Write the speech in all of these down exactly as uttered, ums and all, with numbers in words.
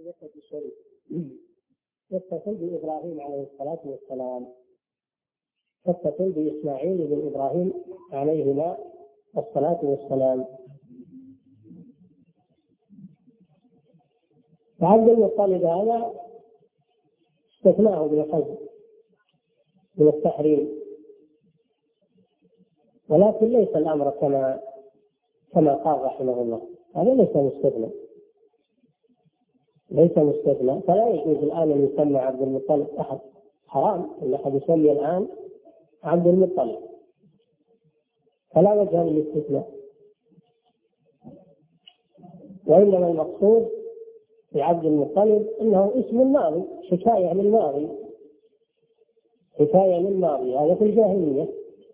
الجسد الشريف يتصل بإبراهيم عليه الصلاة والسلام، يتصل بإسماعيل بن إبراهيم عليهما الصلاة والسلام. وعبد المطلب هذا استثناه ابن حزم من التحريم، ولكن ليس الأمر كما كما قال رحمه الله، هذا ليس مستثنى ليس مستثنى فلا يجوز الآن أن يسمى عبد المطلب أحد، حرام أن أحد يسمي الآن عبد المطلب، فلا وجه للاستثناء. وإنما المقصود في عبد المطلب أنه اسم ماضي، حكاية من الماضي، حكاية من الماضي، هذا في الجاهلية.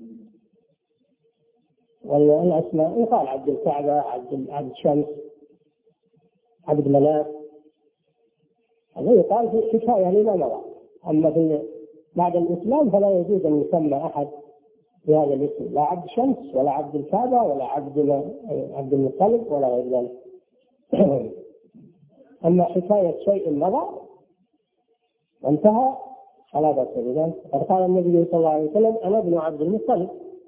والأسماء يقال عبد الكعبة، عبد عبد شمس، عبد مناف، هذا يقال في حكاية لما مضى. أما في بعد الإسلام فلا يجوز أن يسمى أحد بهذا الاسم، لا عبد شمس ولا عبد الكعبة ولا عبد عبد المطلب ولا غير ذلك. أما حكاية شيء مضى وانتهى فلا بأس بذلك. قد قال النبي صلى الله عليه وسلم: أنا ابن عبد المطلب،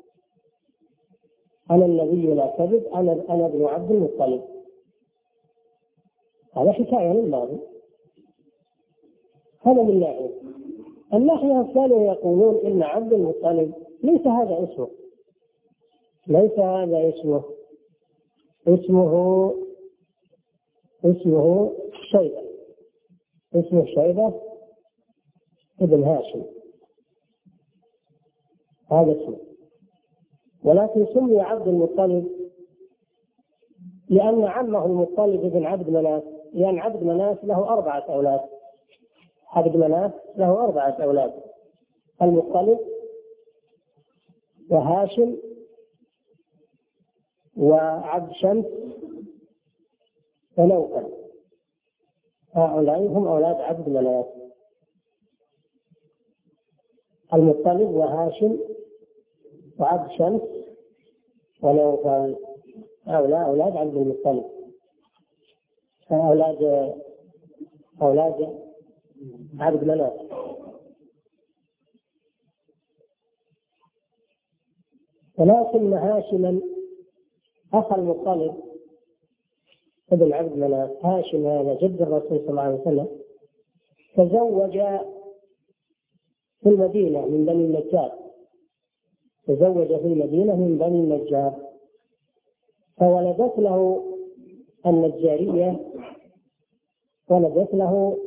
أنا النبي لا كذب، أنا أنا ابن عبد المطلب. هذا حكاية للماضي. هذا من ناحية. الناحية الثانية يقولون إن عبد المطلب ليس هذا اسمه، ليس هذا اسمه، اسمه اسمه شيبة، اسمه شيبة ابن هاشم، هذا اسمه. ولكن سمي عبد المطلب لأن عمه المطلب بن عبد مناف، لأن عبد مناف له أربعة أولاد، عبد مناف له أربعة أولاد: المطلب وهاشم وعبد شمس ونوفل، هؤلاء هم أولاد عبد مناف. المطلب وهاشم وعبد شمس ونوفل، هؤلاء أولاد عبد المطلب، أولاد أولاد عبد مناف. ولكن هاشما أخ المطلب ابن عبد مناف، هاشم هذا جد الرسول صلى الله عليه وسلم، تزوج في المدينة من بني النجار، تزوج في المدينة من بني النجار، فولدت له النجارية، ولدت له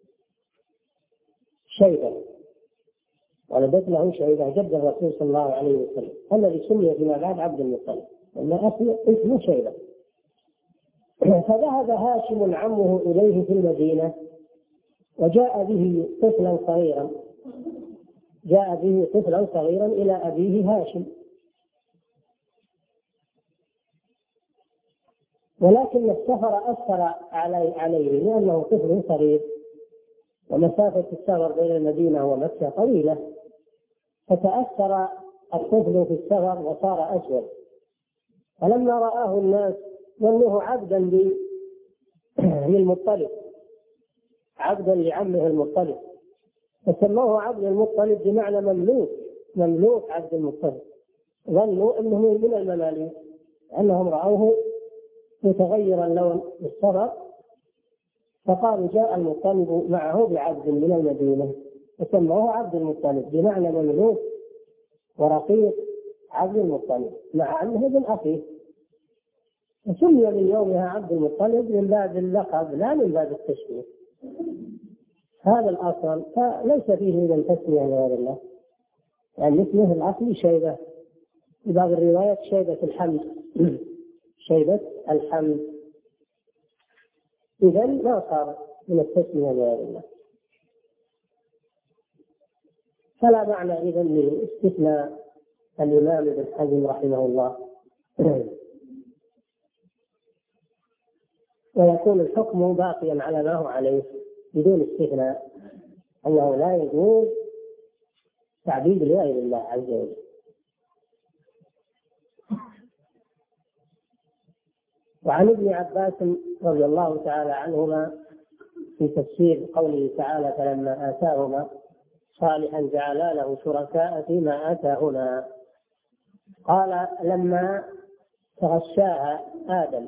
شيبة، ولدت له شيبة جد الرسول صلى الله عليه وسلم، الذي سمي فيما بعد عبد المطلب، وأن اسمه شيبة. فذهب هاشم عمه إليه في المدينة وجاء به طفلا صغيرا، جاء به طفلا صغيرا إلى أبيه هاشم، ولكن السفر أثر عليه لأنه طفل صغير، ومسافة السفر بين المدينة ومكة طويلة، فتأثر الطفل في السفر وصار أسود. فلما رآه الناس ظنوه عبدا للمطلب، عبدا لعمه المطلب، فسموه عبد المطلب بمعنى مملوك، مملوك عبد المطلب، ظنوا أنه من المماليك، أنهم رأوه متغير اللون بالسفر، فقالوا جاء المطلب معه بعبد من المدينة، فسموه عبد المطلب بمعنى مملوك ورقيق عبد المطلب، مع أنه ابن أخيه، وسمي من يومها عبد المطلب من باب اللقب لا من باب التشبيه. هذا الأصل، فليس فيه من تسمية لغير الله، يعني اسمه الأصلي شيبة، في بعض الروايات شيبة الحمد، شيبة الحمد، إذا ما صار من التسمية لغير الله، فلا معنى إذا لاستثناء الإمام ابن حزم رحمه الله. ويكون الحكم باقيا على ما هو عليه بدون استثناء، أنه لا يجوز تعبيد لغير الله عز وجل. وعن ابن عباس رضي الله تعالى عنهما في تفسير قوله تعالى فلما آتاهما صالحا جعلا له شركاء فيما آتاهما. قال لما تغشاها آدم،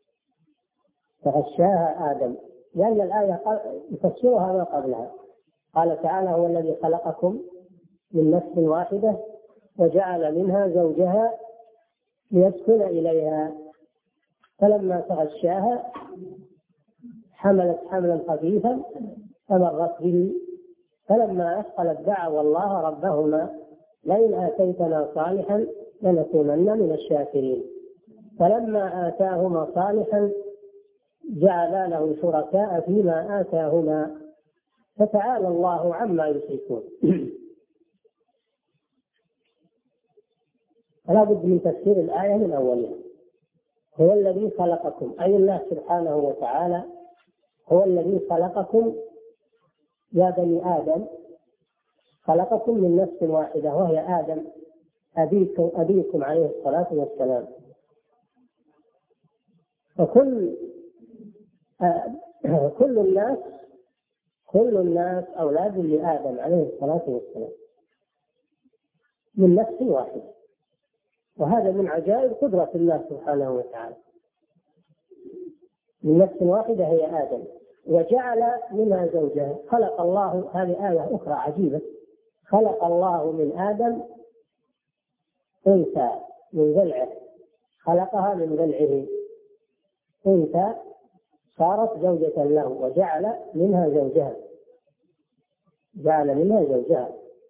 تغشاها آدم لأن الآية يفسرها ما قبلها. قال تعالى هو الذي خلقكم من نفس واحدة وجعل منها زوجها ليسكن إليها، فلما تغشاها حملت حملا خفيفا فمرت به، فلما أثقلت دعوا الله ربهما لئن آتيتنا صالحا لنكونن من الشاكرين. فلما آتاهما صالحا جعلا له شركاء فيما آتاهما فتعالى الله عما يشركون. فلا بد من تفسير الآية من أولها. هو الذي خلقكم، أي الله سبحانه وتعالى هو الذي خلقكم يا بني آدم، خلقكم من نفس واحدة وهي آدم أبيكم, أبيكم عليه الصلاة والسلام. وكل آه كل الناس كل الناس أولاد لآدم عليه الصلاة والسلام من نفس واحدة، وهذا من عجائب قدرة الله سبحانه وتعالى. من نفس واحدة هي آدم وجعل منها زوجها. خلق الله، هذه آية أخرى عجيبة، خلق الله من آدم أنثى من ضلعه، خلقها من ضلعه أنثى صارت زوجة له وجعل منها زوجها، جعل منها زوجها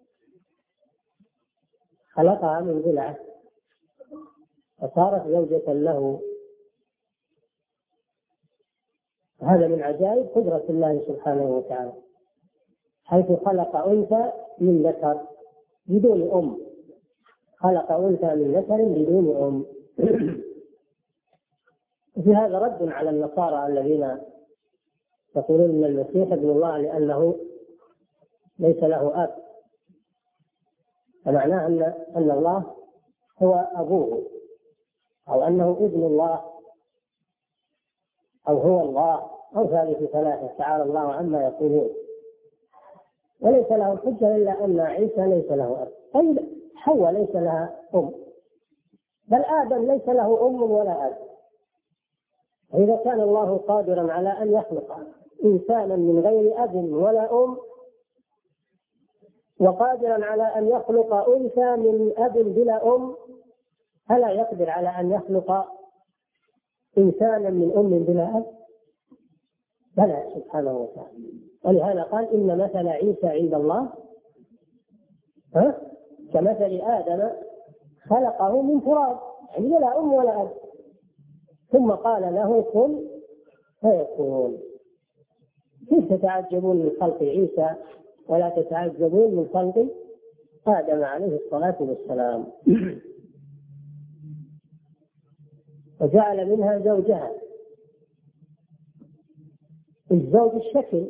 خلقها من ضلعه فصارت زوجة له. هذا من عجائب قدرة الله سبحانه وتعالى، حيث خلق أنثى من ذكر بدون أم، خلق أنثى من ذكر بدون أم. في هذا رد على النصارى الذين يقولون ان المسيح ابن الله لأنه ليس له أب، فمعناه أن أن الله هو أبوه، أو أنه ابن الله، أو هو الله، أو ثالث ثلاثة تعالى الله عما يقولون. وليس له حجة إلا أن عيسى ليس له أب. طيب حواء ليس لها أم، بل آدم ليس له أم ولا أب. إذا كان الله قادرا على أن يخلق إنسانا من غير أب ولا أم، وقادرا على أن يخلق أنثى من أب بلا أم، ألا يقدر على أن يخلق إنسانا من أم بلا أب؟ بلى سبحانه وتعالى. ولهذا قال إن مثل عيسى عند الله ها كمثل آدم خلقه من تراب، يعني لا أم ولا أب، ثم قال له كن فيكون. كيف تتعجبون من خلق عيسى ولا تتعجبون من خلق آدم عليه الصلاة والسلام؟ وجعل منها زوجها. الزوج الشكل،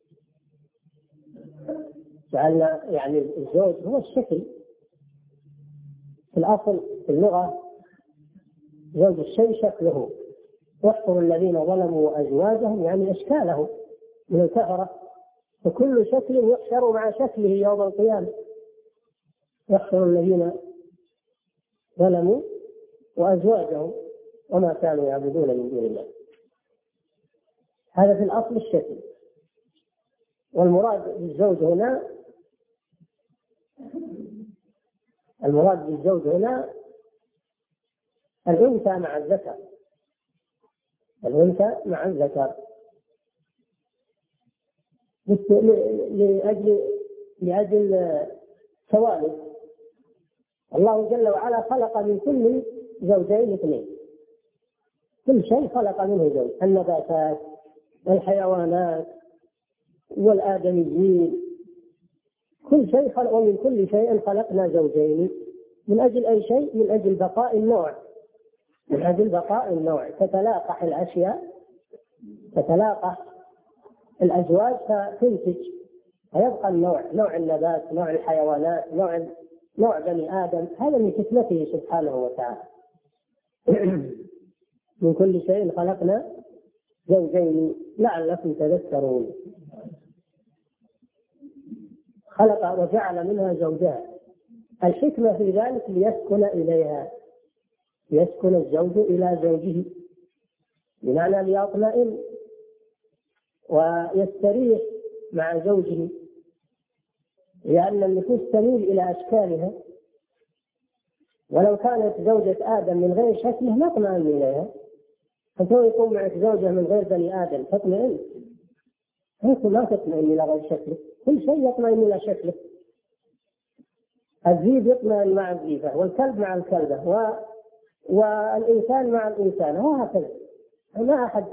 جعلنا يعني الزوج هو الشكل في الأصل في اللغة. زوج الشيء شكله، واحفر الذين ظلموا أزواجهم يعني أشكالهم من الكفرة، فكل شكل يحشر مع شكله يوم القيامة. يحشر الذين ظلموا وأزواجهم وما كانوا يعبدون من دون الله. هذا في الأصل الشكل. والمراد بالزوج هنا المراد بالزوج هنا الأنثى مع الذكر، الأنثى مع الذكر لأجل لأجل توالد. الله جل وعلا خلق من كل زوجين اثنين، كل شيء خلق منه زوج، النباتات والحيوانات والآدميين، كل شيء خلق، ومن كل شيء خلقنا زوجين. من أجل أي شيء؟ من أجل بقاء النوع، من أجل بقاء النوع. تتلاقح الأشياء، تتلاقح الأزواج فتنتج، فيبقى النوع، نوع النبات، نوع الحيوانات، نوع نوع بني آدم. هذا من حكمته سبحانه وتعالى. من كل شيء خلقنا زوجين لعلكم تذكرون. خلق وجعل منها زوجها. الحكمة في ذلك ليسكن إليها، يسكن الزوج إلى زوجه، بمعنى ليطمئن ويستريح مع زوجه، لأن النفوس تميل إلى أشكالها، ولو كانت زوجة آدم من غير شكله ما اطمئن إليها. أنت يكون معك زوجة من غير بني آدم تطمئن؟ أنت ما تطمئن إلى غير شكله، كل شيء يطمئن إلى شكله. الذيب يطمئن مع الذيبة، والكلب مع الكلبة، و... والإنسان مع الإنسان، وهكذا. ما أحد.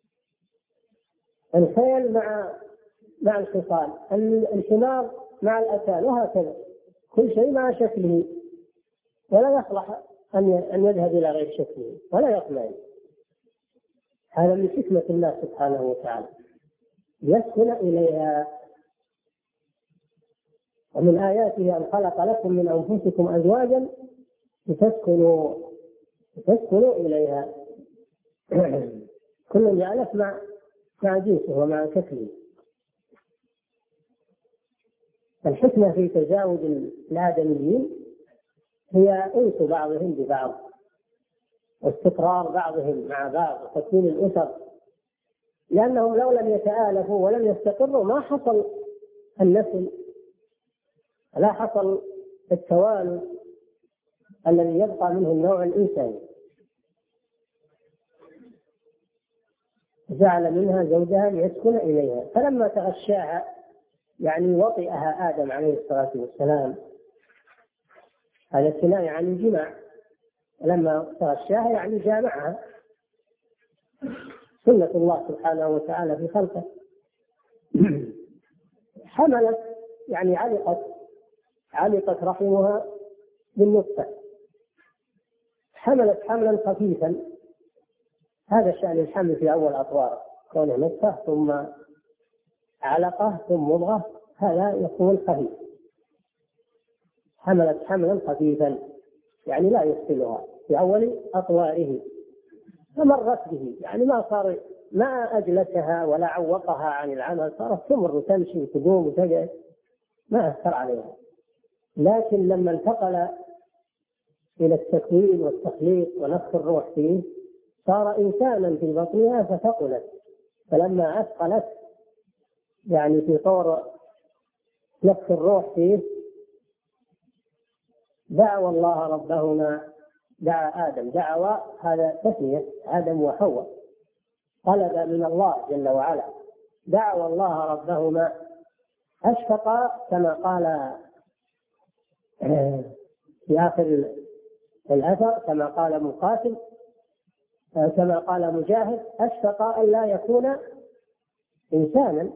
الخيل مع مع الحصان، الحمار مع الأتان، وهكذا. كل شيء مع شكله، ولا يصلح أن يذهب إلى غير شكله ولا يطمئن. هذا من حكمة الله سبحانه وتعالى، يسكن إليها. ومن آياته أن خلق لكم من أنفسكم أزواجا لتسكنوا لتسكنوا إليها. كل جعلت مع مع جنسه ومع شكله. الحكمة في تزاوج الآدميين هي أنس بعضهم ببعض، واستقرار بعضهم مع بعض، وتكوين الأسر، لأنهم لو لم يتآلفوا ولم يستقروا ما حصل النسل، لا حصل التوالد الذي يبقى منه النوع الإنساني. جعل منها زوجها ليسكن إليها. فلما تغشاها يعني وطئها آدم عليه الصلاة والسلام، هذا كناية عن الجماع. لما تغشاها يعني جامعها، سنة الله سبحانه وتعالى في خلقه. حملت يعني علقت علقت رحمها بالنطفة، حملت حملا خفيفا. هذا شأن الحمل في أول أطوار، كونه نطفة ثم علقة ثم مضغة، هذا يكون خفيف. حملت حملا خفيفا يعني لا يثقلها في أول أطواره، فمرت به يعني ما صار ما أجلسها ولا عوقها عن العمل، صارت تمر وتمشي وتقوم وتقعد، ما أثر عليها. لكن لما انتقل إلى التكوين والتخليق ونفخ الروح فيه صار إنسانا في بطنها فثقلت. فلما أثقلت يعني في طور نفخ الروح فيه دعوا الله ربهما، دعا آدم، دعوا هذا تسمية آدم وحواء، طلب من الله جل وعلا، دعوا الله ربهما أشفقا كما قال في آخر الأثر، كما قال مقاتل، كما قال مجاهد، أشفقا أن لا يكون إنسانا.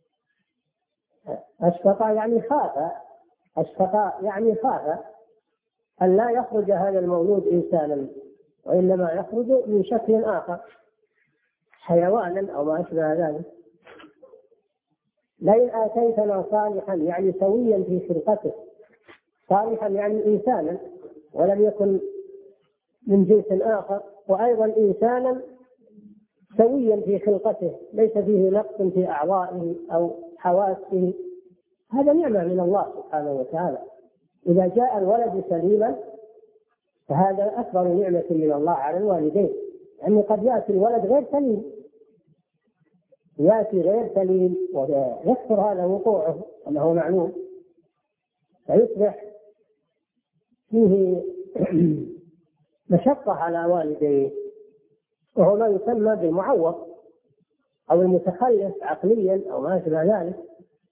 أشفقا يعني خاف، أشفقا يعني خاف أن لا يخرج هذا المولود إنسانا، وإنما يخرج من شكل آخر، حيوانا أو ما أشبه ذلك. لئن آتيتنا صالحا يعني سويا في خلقته، صالحا يعني إنسانا ولم يكن من جنس آخر، وأيضا إنسانا سويا في خلقته ليس فيه نقص في أعضائه أو حواسه، هذا نعمة من الله سبحانه وتعالى. إذا جاء الولد سليما فهذا أكبر نعمة من الله على الوالدين، لأنه قد يأتي الولد غير سليم، يأتي غير سليم ويكثر هذا وقوعه كما هو معلوم، فيصبح فيه مشقة على والديه، وهو ما يسمى بالمعوق أو المتخلف عقليا أو ما أشبه ذلك.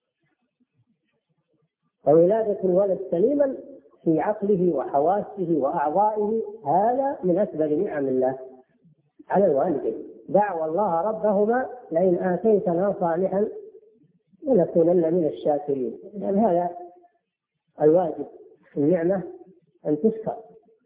وولادة الولد سليما في عقله وحواسه وأعضائه هذا من أكبر نعم الله على الوالدين. دعوا الله ربهما لئن آتيتنا صالحا لنكونن من الشاكرين. يعني هذا الواجب، النعمة أن تشكر.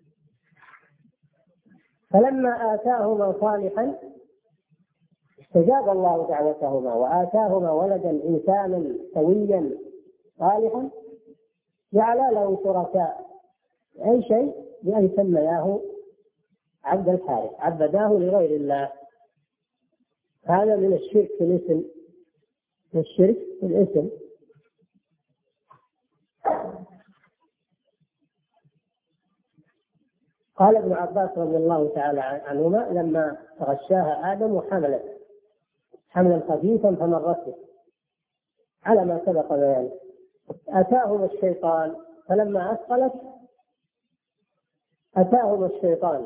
فلما آتاهما صالحا استجاب الله دعوتهما وآتاهما ولدا إنسانا سويا صالحا، جعل له شركاء أي شيء بأن سمياه عبد الحارث، عبداه لغير الله. هذا من الشرك في الاسم، من الشرك في الاسم. قال ابن عباس رضي الله تعالى عنهما لما غشاها آدم وحملت حملا خفيفا فمرته على ما سبق بيانه، أتاهما الشيطان فلما أثقلت أتاهما الشيطان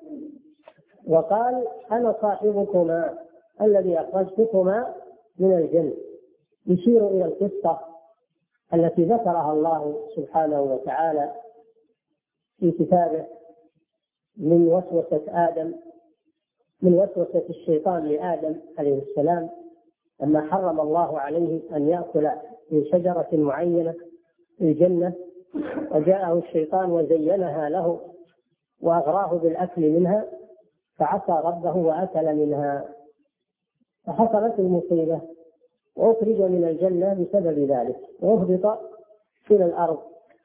وقال أنا صاحبكما الذي أخرجتكما من الجنة، يشير إلى القصة التي ذكرها الله سبحانه وتعالى في كتابه من وسوسة آدم من وسوسة الشيطان لآدم عليه السلام لما حرم الله عليه أن يأكل من شجرة معينة في الجنة، وجاءه الشيطان وزينها له وأغراه بالأكل منها فعصى ربه وأكل منها، فحصلت المصيبة وأخرج من الجنة بسبب ذلك، وأهبط إلى الأرض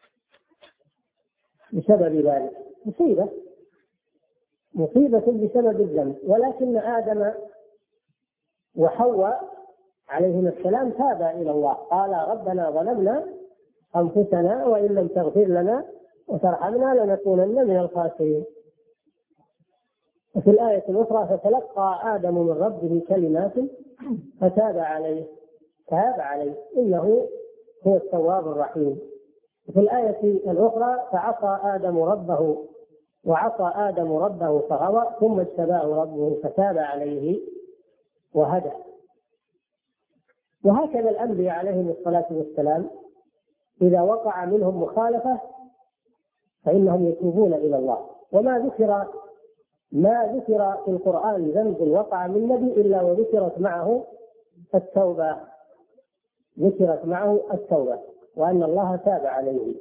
بسبب ذلك. مصيبة مصيبة بسبب الذنب. ولكن آدم وحواء عليهما السلام تابا إلى الله، قال ربنا ظلمنا أنفسنا وإن لم تغفر لنا وترحمنا لنكونن من الخاسرين. وفي الآية الأخرى فتلقى آدم من ربه كلمات فتاب عليه تاب عليه إنه هو التواب الرحيم. وفي الآية الأخرى فعصى آدم ربه وعصى آدم ربه فغوى ثم اجتباه ربه فتاب عليه وهدى. وهكذا الأنبياء عليهم الصلاة والسلام إذا وقع منهم مخالفة فإنهم يتوبون إلى الله. وما ذكر ما ذكر في القرآن ذنب وقع من نبي إلا وذكرت معه التوبة ذكرت معه التوبة وأن الله تاب عليه.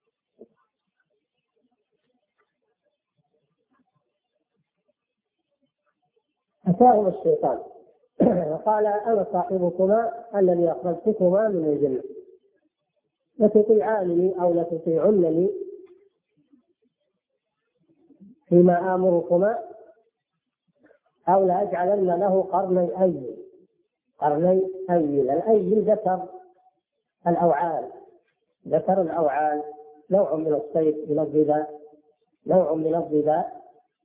أتاهما الشيطان وقال أنا صاحبكما الذي أخرجتكما من الجنة لتطيعانني أو لتطيعنني فيما آمركما أو لأجعلن له قرني أيل قرني أيل الأيل ذكر الأوعال ذكر الأوعال نوع من الصيد من الظباء نوع من الظباء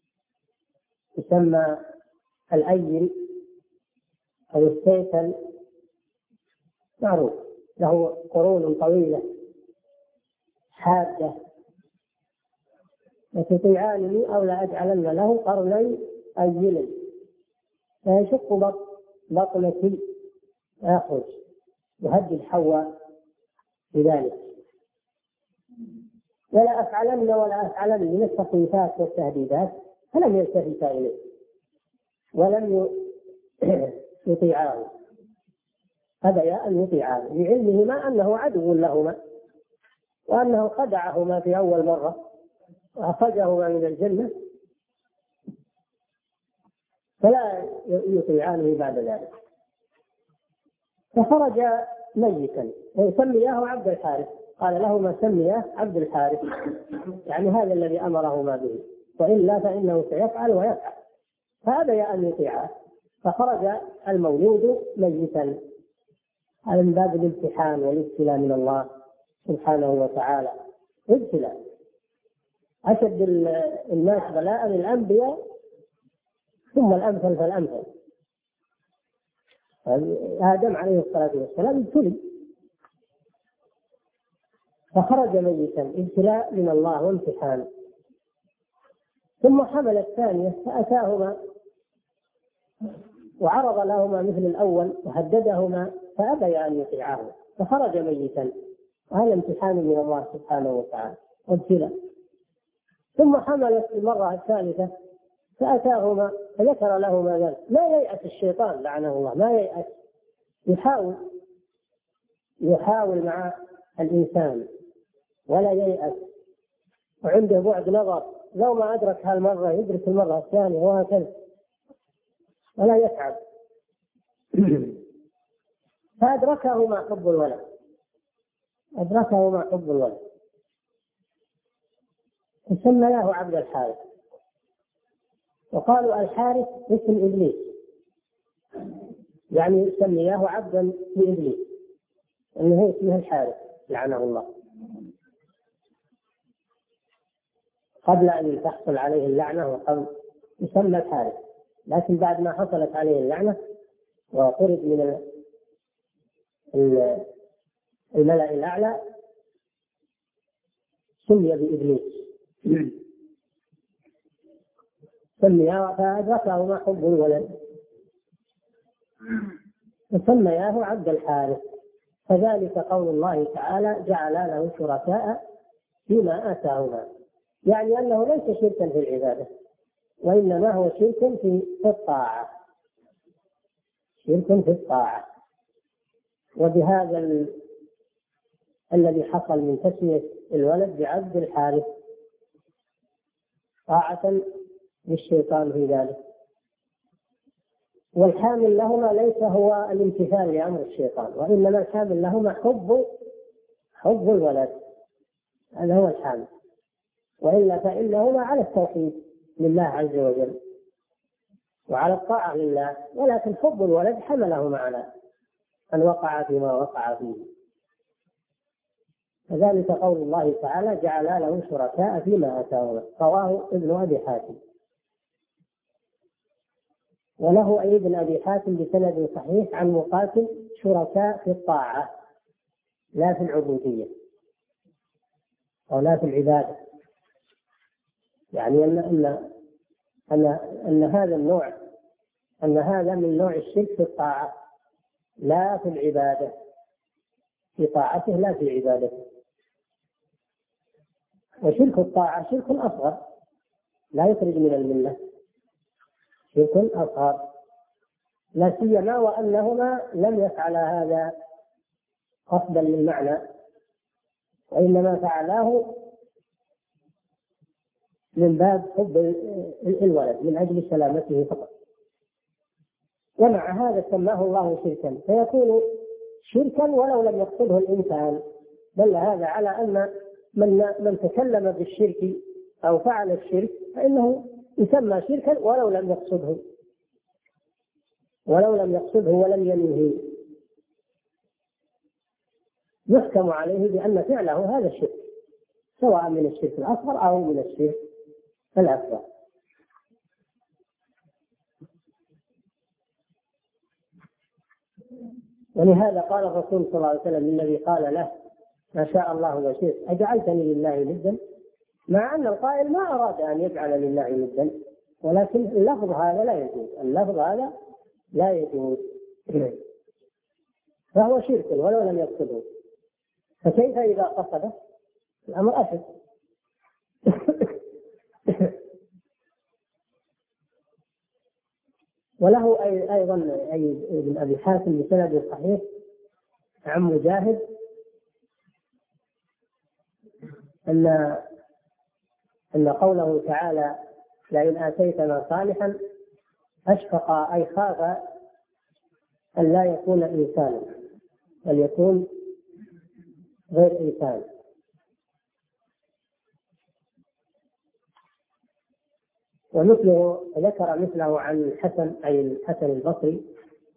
يسمى الأيل أو السيتل معروف له قرون طويلة حادة لتطيعانني أو لأجعلن له قرني أيل فيشق بطنك يخرج يهدد حواء بذلك. ولا أفعلن ولا أفعلن من التخويفات والتهديدات فلم يلتفتا إليه ولم يطيعاه أبيا أن يطيعاه لعلمهما أنه عدو لهما وأنه خدعهما في أول مرة وأخرجهما من الجنة فلا يطيعانه بعد ذلك. فخرج ميتا وسمياه عبد الحارث قال لهما سمياه عبد الحارث يعني هذا الذي أمرهما به وإلا فإنه سيفعل ويفعل فأبيا أن يطيعاه فخرج المولود ميتا. هذا من باب الامتحان والابتلاء من الله سبحانه وتعالى. ابتلاء أشد الناس بلاء الأنبياء ثم الأمثل فالأمثل. آدم عليه الصلاة والسلام ابتلي فخرج ميتا ابتلاء من الله وامتحان. ثم حمل الثانية فأتاهما وعرض لهما مثل الأول وهددهما فأبيا أن يطيعاه فخرج ميتا. وهذا امتحان من الله سبحانه وتعالى وابتلاء. ثم حملت المرة الثالثة فأتاهما فذكر لهما ذلك. ما ييأس الشيطان لعنه الله ما ييأس يحاول يحاول مع الإنسان ولا ييأس وعنده بعد نظر لو ما أدرك هالمرة يدرك المرة الثانية وهكذا ولا يتعب. فأدركهما حب الولد أدركهما حب الولد فسمياه عبد الحارث وقالوا الحارث اسم إبليس يعني سمياه عبدا لإبليس، أنه هو اسمه الحارث لعنه الله، قبل أن تحصل عليه اللعنة وقبل يسمى الحارث، لكن بعد ما حصلت عليه اللعنة وطرد من الملأ الأعلى سمي بإبليس. سمياه فأدركه ما حب الولد فسمياه عبد الحارث. فذلك قول الله تعالى جعل له شركاء فيما آتاهما، يعني أنه ليس شركا في العبادة، وإنما هو شرك في الطاعة، شرك في الطاعة. وبهذا ال... الذي حصل من تسمية الولد بعبد الحارث طاعة للشيطان في ذلك. والحامل لهما ليس هو الامتثال لأمر الشيطان، وإنما الحامل لهما حب حب الولد، هذا هو الحامل، وإلا فإنهما على التوحيد لله عز وجل وعلى الطاعة لله، ولكن حب الولد حملهما على أن وقع فيما وقع فيه. كذلك قول الله تعالى جعل له شركاء فيما آتاهما، رواه ابن أبي حاتم. وله أي ابن أبي حاتم بسند صحيح عن مقاتل شركاء في الطاعة لا في العبودية أو لا في العبادة، يعني أن أن أن, أن هذا النوع أن هذا من نوع الشرك في الطاعة لا في العبادة، في طاعته لا في عبادته. وشرك الطاعة شرك أصغر لا يخرج من الملة، شرك أصغر، لا سيما وأنهما لم يفعلا هذا قصدا للمعنى، وإنما فعلاه من باب حب الولد من أجل سلامته فقط. ومع هذا سماه الله شركا، فيكون شركا ولو لم يقصده الإنسان، بل هذا على أن من من تكلم بالشرك أو فعل الشرك فإنه يسمى شركا ولو لم يقصده ولو لم يقصده ولم ينوه، يحكم عليه بأن فعله هذا الشرك، سواء من الشرك الأصغر أو من الشرك الأكبر. ولهذا قال الرسول صلى الله عليه وسلم الذي قال له ما شاء الله وشئت أجعلتني لله ندا، مع أن القائل ما أراد أن يجعل لله ندا، ولكن اللفظ هذا لا يجوز، اللفظ هذا لا يجوز، فهو شرك ولو لم يقصده، فكيف إذا قصده؟ الأمر أشد. وله أيضا ابن أبي حاتم بسند صحيح عن مجاهد أن أن قوله تعالى لئن آتيتنا صالحا أشفق أي خاف أن لا يكون إنسانا بل يكون غير إنسان. ومثله ذكر مثله عن الحسن أي الحسن البصري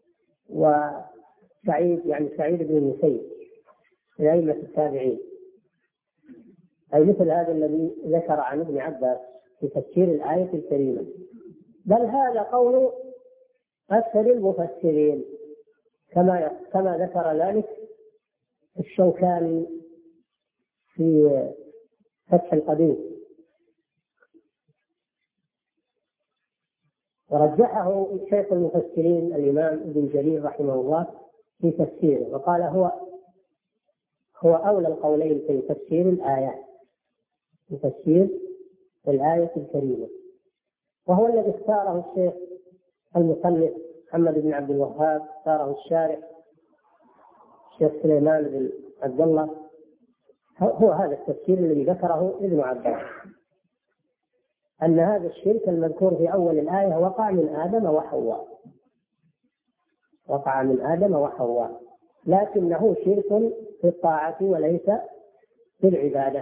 وسعيد يعني سعيد بن المسيب من أئمة التابعين، أي مثل هذا الذي ذكر عن ابن عباس في تفسير الآية الكريمة. بل هذا قول أكثر المفسرين كما كما ذكر ذلك الشوكاني في فتح القدير، ورجحه شيخ المفسرين الإمام ابن جرير رحمه الله في تفسيره، وقال هو هو أولى القولين في تفسير الآية، في تفسير الآية الكريمة، وهو الذي اختاره الشيخ المصنف محمد بن عبد الوهاب، اختاره الشارح الشيخ سليمان بن عبد الله، هو هذا التفسير الذي ذكره ابن عباس، أن هذا الشرك المذكور في أول الآية وقع من آدم وحواء، وقع من آدم وحواء، لكنه شرك في الطاعة وليس في العبادة.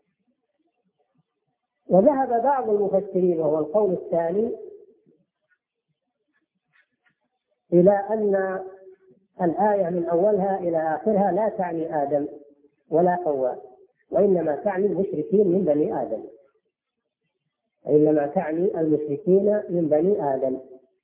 وذهب بعض المفسرين وهو القول الثاني إلى أن الآية من أولها إلى آخرها لا تعني آدم ولا حواء، وإنما تعني المشركين من بني آدم، إنما تعني المشركين من بني آدم.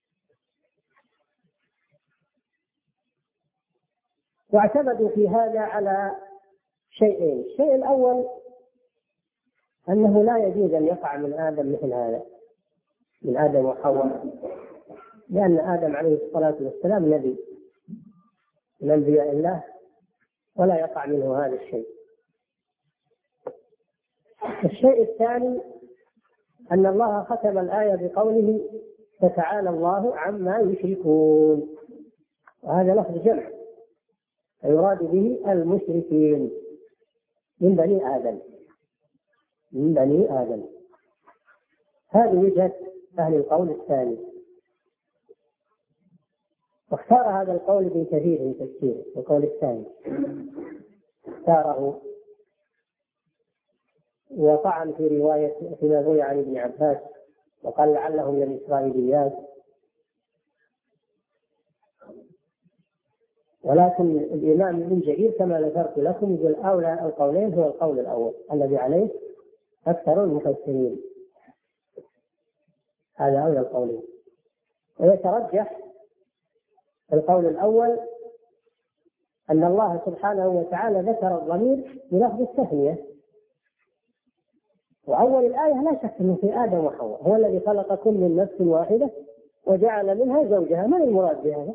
واعتمدوا في هذا على شيئين: الشيء الأول أنه لا يجوز أن يقع من آدم مثل هذا، من آدم وحواء، لأن آدم عليه الصلاة والسلام نبي من أنبياء الله ولا يقع منه هذا الشيء. الشيء الثاني أن الله ختم الآية بقوله فتعالى الله عما يشركون، وهذا لفظ جمع، فيراد به المشركين من بني آدم، من بني آدم. هذه وجهة أهل القول الثاني، واختار هذا القول ابن كثير في تفسيره، القول الثاني اختاره، وطعن في رواية فيما روي عن ابن عباس وقال لعله من الإسرائيليات، ولكن الإمام ابن جرير كما ذكرت لكم يقول أولى القولين هو القول الأول الذي عليه أكثر المفسرين، هذا أولى القولين. ويترجح القول الأول أن الله سبحانه وتعالى ذكر الضمير بلفظ التثنية، وأول الآية لا شك أنه في آدم وحواء، هو الذي خلقكم من نفس واحدة وجعل منها زوجها. من المراد بهذا؟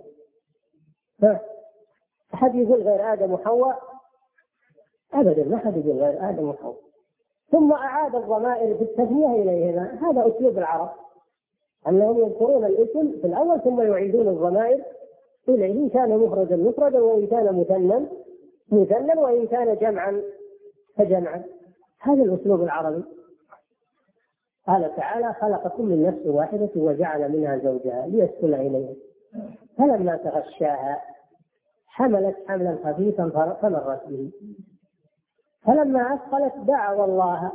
أحد يقول غير آدم وحواء؟ أبدا، ما أحد يقول غير آدم وحواء. ثم أعاد الضمائر في التثنية إليهما، هذا أسلوب العرب، أنهم يذكرون الاسم في الأول ثم يعيدون الضمائر إليه، إن كان مفردا مفردا، وإن كان مثنى مثنى، وإن كان جمعا فجمعا. هذا الأسلوب العربي. قال تعالى خلقكم من نفس واحدة وجعل منها زوجها ليسكن إليها فلما تغشاها حملت حملا خفيفا فمرت به فلما أثقلت دعوا الله،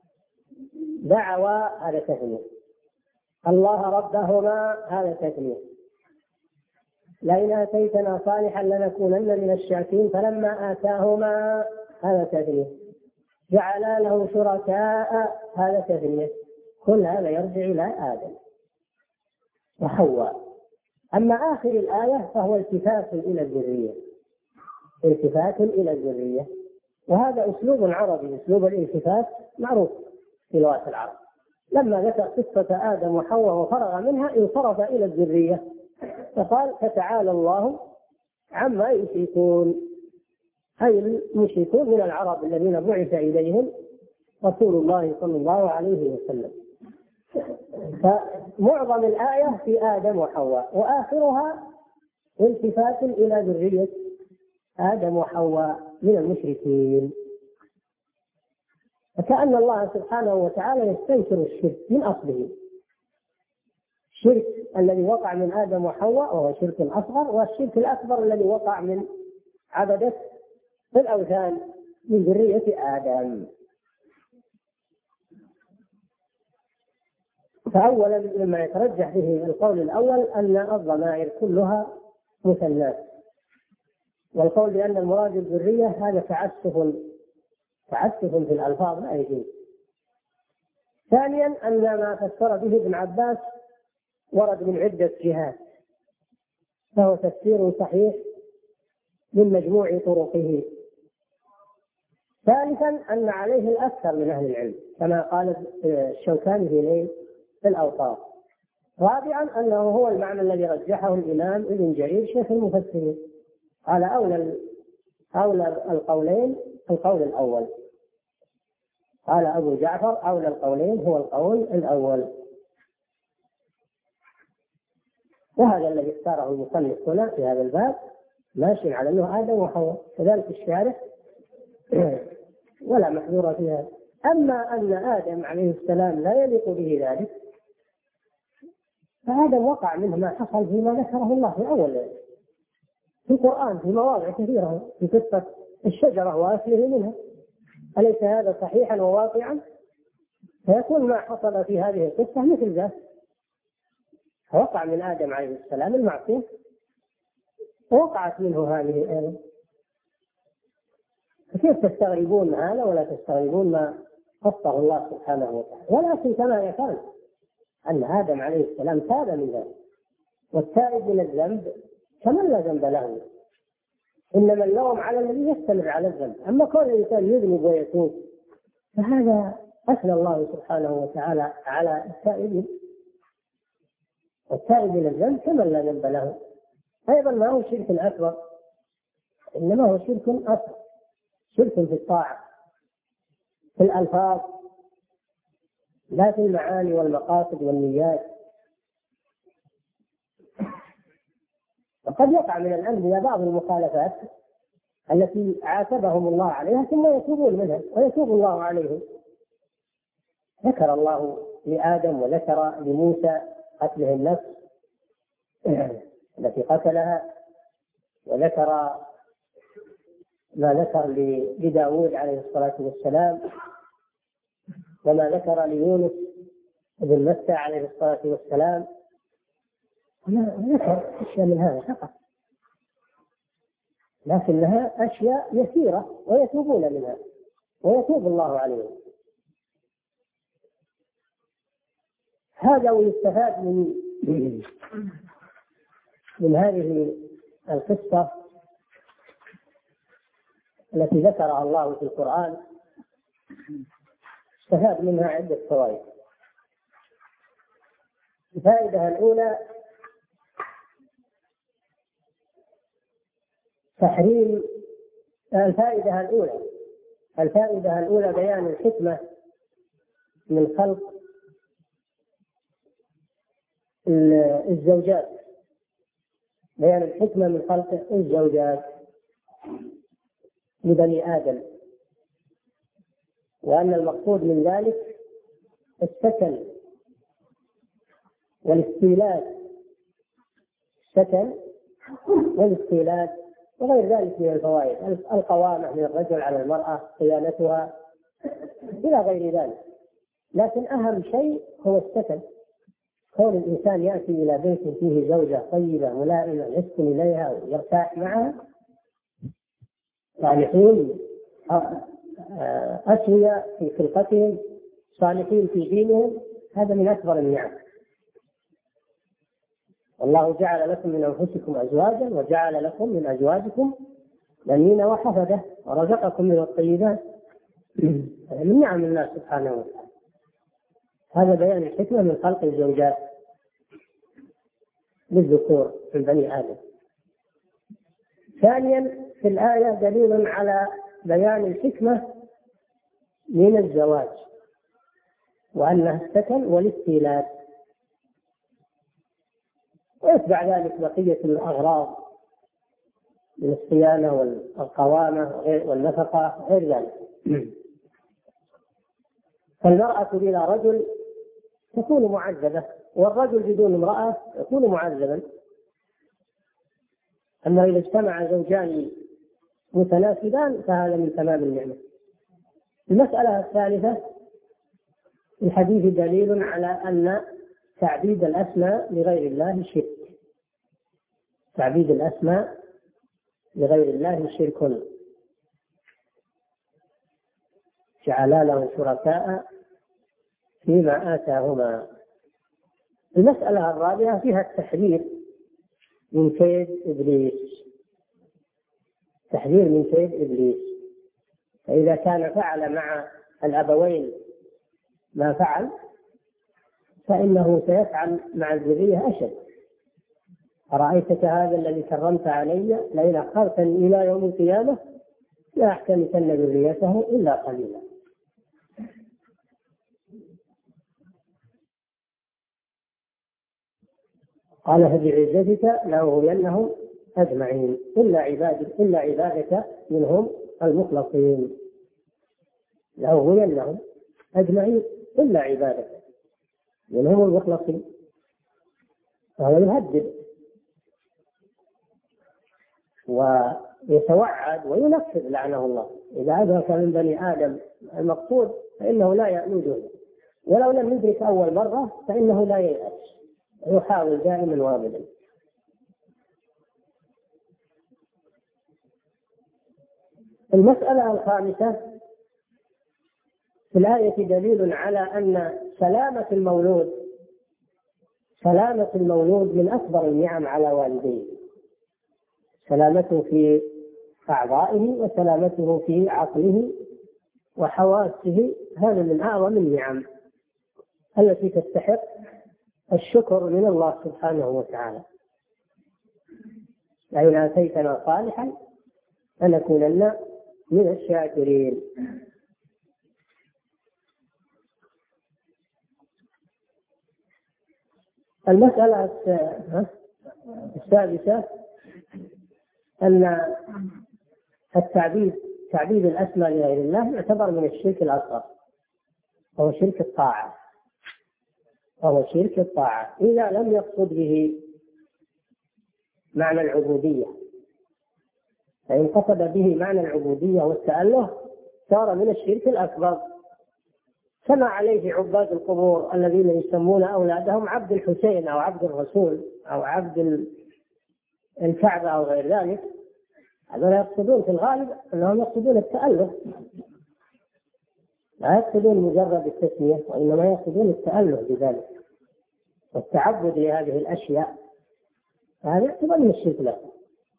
دعوا هذا تثنية، الله ربهما هذا تثنية، لئن آتيتنا صالحا لنكونن من الشاكرين فلما آتاهما هذا تثنية، جعلا له شركاء هذا تثنية. كل هذا يرجع إلى آدم وحواء. أما آخر الآية فهو التفات إلى الذرية، التفات إلى الذرية، وهذا أسلوب عربي، أسلوب الالتفات معروف في لغة العرب. لما ذكر قصة آدم وحواء وفرغ منها انصرف إلى الذرية فقال فتعالى الله عما يشركون، أي المشركون من العرب الذين بعث إليهم رسول الله صلى الله عليه وسلم. فمعظم الآية في آدم وحواء، وآخرها التفات إلى ذرية آدم وحواء من المشركين. فكأن الله سبحانه وتعالى يستنكر الشرك من أصله، الشرك الذي وقع من آدم وحواء وهو شرك أصغر، والشرك الأكبر الذي وقع من عبدة الأوثان من ذرية آدم. فأولا مما يترجح به القول الأول أن الضمائر كلها مثنات، والقول بأن المراد الذرية هذا تعسف تعسف في الألفاظ لا يجوز. ثانيا أن ما فسر به ابن عباس ورد من عدة جهات، فهو تفسير صحيح من مجموع طرقه. ثالثا أن عليه الأكثر من أهل العلم كما قال الشوكاني في نيل الأوطار. رابعا أنه هو المعنى الذي رجحه الإمام ابن جرير شيخ المفسرين، قال أولى أولى القولين القول الأول، قال أبو جعفر أولى القولين هو القول الأول. وهذا الذي اختاره المصنف هنا في هذا الباب ماشي على أنه آدم وحواء، كذلك الشارح ولا محذور فيها. أما أن آدم عليه السلام لا يليق به ذلك، فآدم وقع منه ما حصل فيما ذكره الله في أول في القرآن في مواضع كثيرة، في قصة الشجرة وأكله منها، أليس هذا صحيحا وواقعا؟ فيكون ما حصل في هذه القصة مثل ذلك، وقع من آدم عليه السلام المعصية وقعت منه هذه أيضا. كيف تستغربون هذا ولا تستغربون ما قصه الله سبحانه وتعالى؟ ولكن كما يقال أن آدم عليه السلام تاب من ذلك، والتائب من الذنب كمن لا ذنب له، إنما اللوم على الذي يستمر على الذنب. أما كون الإنسان يذنب ويتوب فهذا أثنى الله سبحانه وتعالى على التائبين، والتائب من الذنب كمن لا ذنب له. أيضا ما هو شرك أكبر، إنما هو شرك أصغر، شرك في الطاعة في الألفاظ لا في المعاني والمقاصد والنيات. وقد يقع من الأنبياء بعض المخالفات التي عاتبهم الله عليها ثم يتوبون منها ويتوب الله عليهم. ذكر الله لآدم وذكر لموسى قتله النفس التي قتلها، وذكر ما ذكر لداود عليه الصلاة والسلام، وما ذكر ليونس بن متى عليه الصلاة والسلام، ذكر أشياء من هذا فقط، لكنها أشياء يسيرة ويتوبون منها ويتوب الله عليهم. هذا ويستفاد من من هذه القصة التي ذكرها الله في القرآن، استفاد منها عدة فوائد. الفائدة الأولى تحريم الفائدة الأولى الفائدة الأولى بيان الحكمة من خلق الزوجات، بيان الحكمة من خلق الزوجات لبني آدم، وأن المقصود من ذلك السكن والاستيلاد، السكن والاستيلاد وغير ذلك من الفوائد، القوامة من الرجل على المرأة، صيانتها إلى غير ذلك. لكن أهم شيء هو السكن، كون الإنسان يأتي إلى بيت فيه زوجة طيبة ملائمة يسكن إليها ويرتاح معها، صالحين أسوياء في خلقتهم، صالحين في دينهم، هذا من أكبر النعم. والله جعل لكم من أنفسكم أزواجا وجعل لكم من أزواجكم بنين وحفدة ورزقكم من الطيبات، من نعم الله سبحانه وتعالى. هذا بيان الحكمة من خلق الزوجات للذكور من بني آدم. ثانيا في الآية دليل على بيان الحكمة من الزواج، وأنها السكن والاستيلاد، ويتبع ذلك بقية الأغراض من الصيانة والقوامة والنفقة غير ذلك. فالمرأة بلا رجل تكون معذبة، والرجل بدون امرأة يكون معذبا. أما إذا اجتمع زوجان متناسبان فهذا من تمام النعمة. المسألة الثالثة الحديث دليل على أن تعبيد الأسماء لغير الله شرك، تعبيد الأسماء لغير الله شرك، جعلا له شركاء فيما آتاهما. المسألة الرابعة فيها التحذير من كيد إبليس، تحذير من كيد إبليس. فإذا كان فعل مع الأبوين ما فعل فإنه سيفعل مع الذرية أشد. أرأيتك هذا الذي كرمت علي لئن أخرتني إلى يوم القيامة لا أحتمكن ذريته إلا قليلا. قال فبعزتك لأغوينهم أجمعين إلا عبادك إلا عبادك منهم المخلصين، لأغوينهم أجمعين إلا عبادك منهم المخلصين. فهو يهدد ويتوعد وينفذ لعنه الله. إذا أدرك من بني آدم المقصود فإنه لا يألوده، ولو لم يدرك أول مرة فإنه لا ييأس، يحاول دائما وابدا. المسألة الخامسة: في الآية دليل على أن سلامة المولود سلامة المولود من أكبر النعم على والديه، سلامته في أعضائه وسلامته في عقله وحواسه، هذا من أعظم النعم التي تستحق الشكر من الله سبحانه وتعالى. لئن آتيتنا صالحا لنكونن من الشاكرين. المسألة السادسة أن التعبيد تعبيد الأسماء لغير الله يعتبر من الشرك الأصغر، وهو شرك الطاعة وهو شرك الطاعة إذا لم يقصد به معنى العبودية. فإن قصد به معنى العبودية والتأله صار من الشرك الأكبر، كما عليه عباد القبور الذين يسمون أولادهم عبد الحسين أو عبد الرسول أو عبد الكعبة أو غير ذلك. هذا يقصدون في الغالب أنهم يقصدون التأله، لا يقصدون مجرد التسمية، وإنما يقصدون التأله بذلك والتعبد لهذه الأشياء. هذا يعتبر من الشرك الأكبر.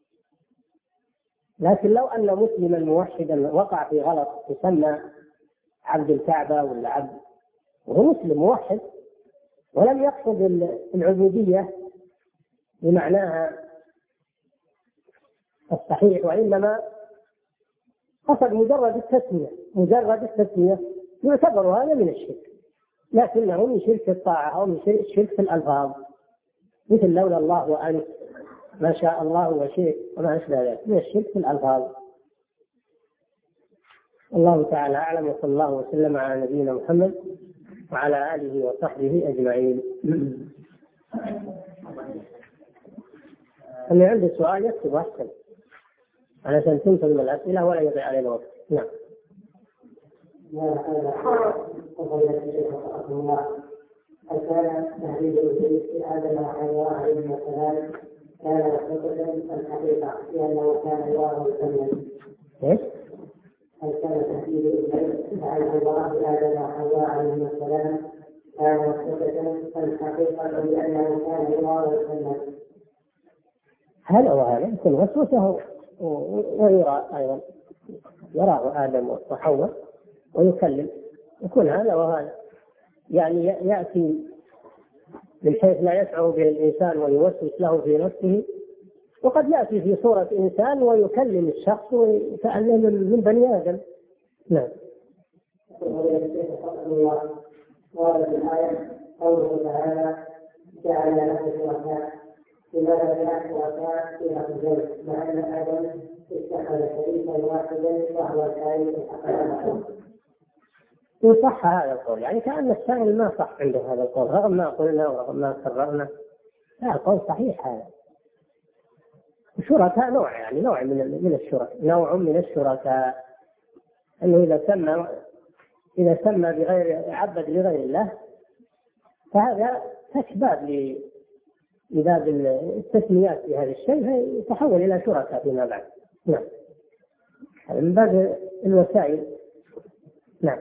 لكن لو أن مسلما موحدا وقع في غلط يسمى عبد الكعبة ولا عبد، وهو مسلم موحد ولم يقصد العبودية بمعناها الصحيح، وإنما قصد مجرد التسمية مجرد التسمية يعتبر هذا من الشرك، لكنه من شرك الطاعة أو من شرك في الألفاظ، مثل لولا الله وأنت، ما شاء الله وشئت، وما أشبه ذلك، من الشرك في الألفاظ. الله تعالى أعلم، وصلى الله وسلم على نبينا محمد وعلى آله وصحبه أجمعين. اللي عنده سؤال يكتب أحسن علشان تنتظم الأسئلة ولا يضيع علينا وقت. نعم. هل كان تهديد الإبليس في آدم وحواء عليهما السلام كان حقيقة الحقيقة لأنه كان الله مسلما؟ إيش؟ هل كان تهديد الإبليس عن الله آدم وحواء عليهما السلام كان حقيقة الحقيقة لأنه كان الله مسلما؟ هذا هو هذا يكون وسوسه ويرى أيضا، يراه آدم وحواء ويكلم، يكون هذا وهذا، يعني يأتي من حيث لا يشعر به الإنسان ويوسوس له في نفسه، وقد يأتي في صورة إنسان ويكلم الشخص وكأنه من بني آدم. نعم. قال في الآية قوله تعالى جعل له شركاء، لماذا جعل شركاء في الزوج مع أن آدم اتخذ شريكا واحدا وهو الآية الحقيقة؟ يصح هذا القول، يعني كأن السائل ما صح عنده هذا القول رغم ما قلنا ورغم ما كررنا. لا، القول صحيح هذا. الشركاء نوع، يعني نوع من من الشركاء، نوع من الشركاء أنه إذا سمى إذا سمى بغير عبد لغير الله فهذا فتح باب لباب التسميات بهذا الشيء يتحول إلى شركاء فيما بعد. نعم، هذا من باب الوسائل. نعم.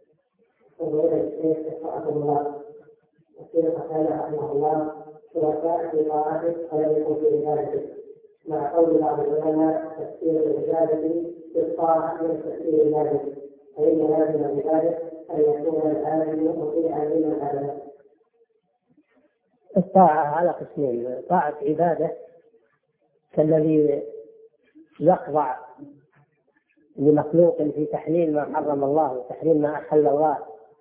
الله وكيف قال رحمه الله شركاء في طاعته فلا يكون في عبادته، مع قول بعض العلماء تفسير العبادة بالطاعة من تفسير العبادة، فإن لازم العبادة أن يكون العالم مطيعا لمن عبده. الطاعة على قسمين: طاعة عبادة كالذي يخضع لمخلوق في تحليل ما حرم الله وتحريم ما أحل الله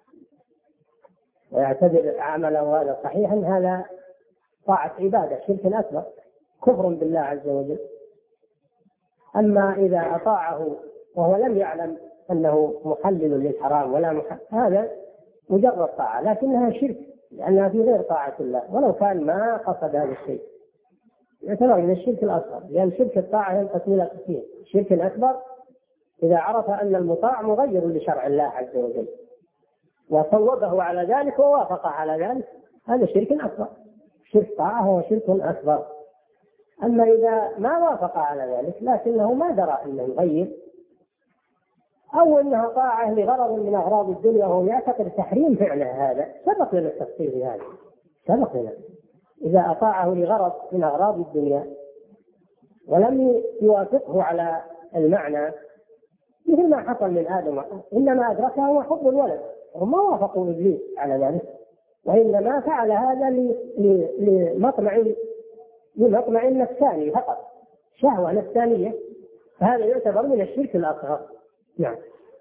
ويعتبر عمله هذا صحيحا، هذا طاعة عبادة، شرك أكبر، كفر بالله عز وجل. أما إذا أطاعه وهو لم يعلم أنه محلل للحرام ولا محل، هذا مجرد طاعة لكنها شرك، لأنها في غير طاعة الله ولو كان ما قصد هذا الشيء، يعتبر من الشرك الأصغر، لأن شرك الطاعة ينقسم إلى قسمين: الشرك الأكبر إذا عرف أن المطاع مغير لشرع الله عز وجل وصوبه على ذلك ووافق على ذلك، هذا شرك أكبر، شرك طاعة هو شرك أكبر. أما إذا ما وافق على ذلك لكنه ما درى أنه مغير أو أنها طاعة لغرض من أغراض الدنيا وهو يعتقد تحريم فعله، هذا سبق لنا التفصيل في هذا، سبق لنا. إذا أطاعه لغرض من أغراض الدنيا ولم يوافقه على المعنى، مثل ما حصل من آدم، إنما أدركه حب الولد، هم ما وافقوا إبليس على ذلك، وإنما فعل هذا لمطمع لمطمع نفساني فقط، شهوة نفسانية، فهذا يعتبر من الشرك الأصغر. نعم.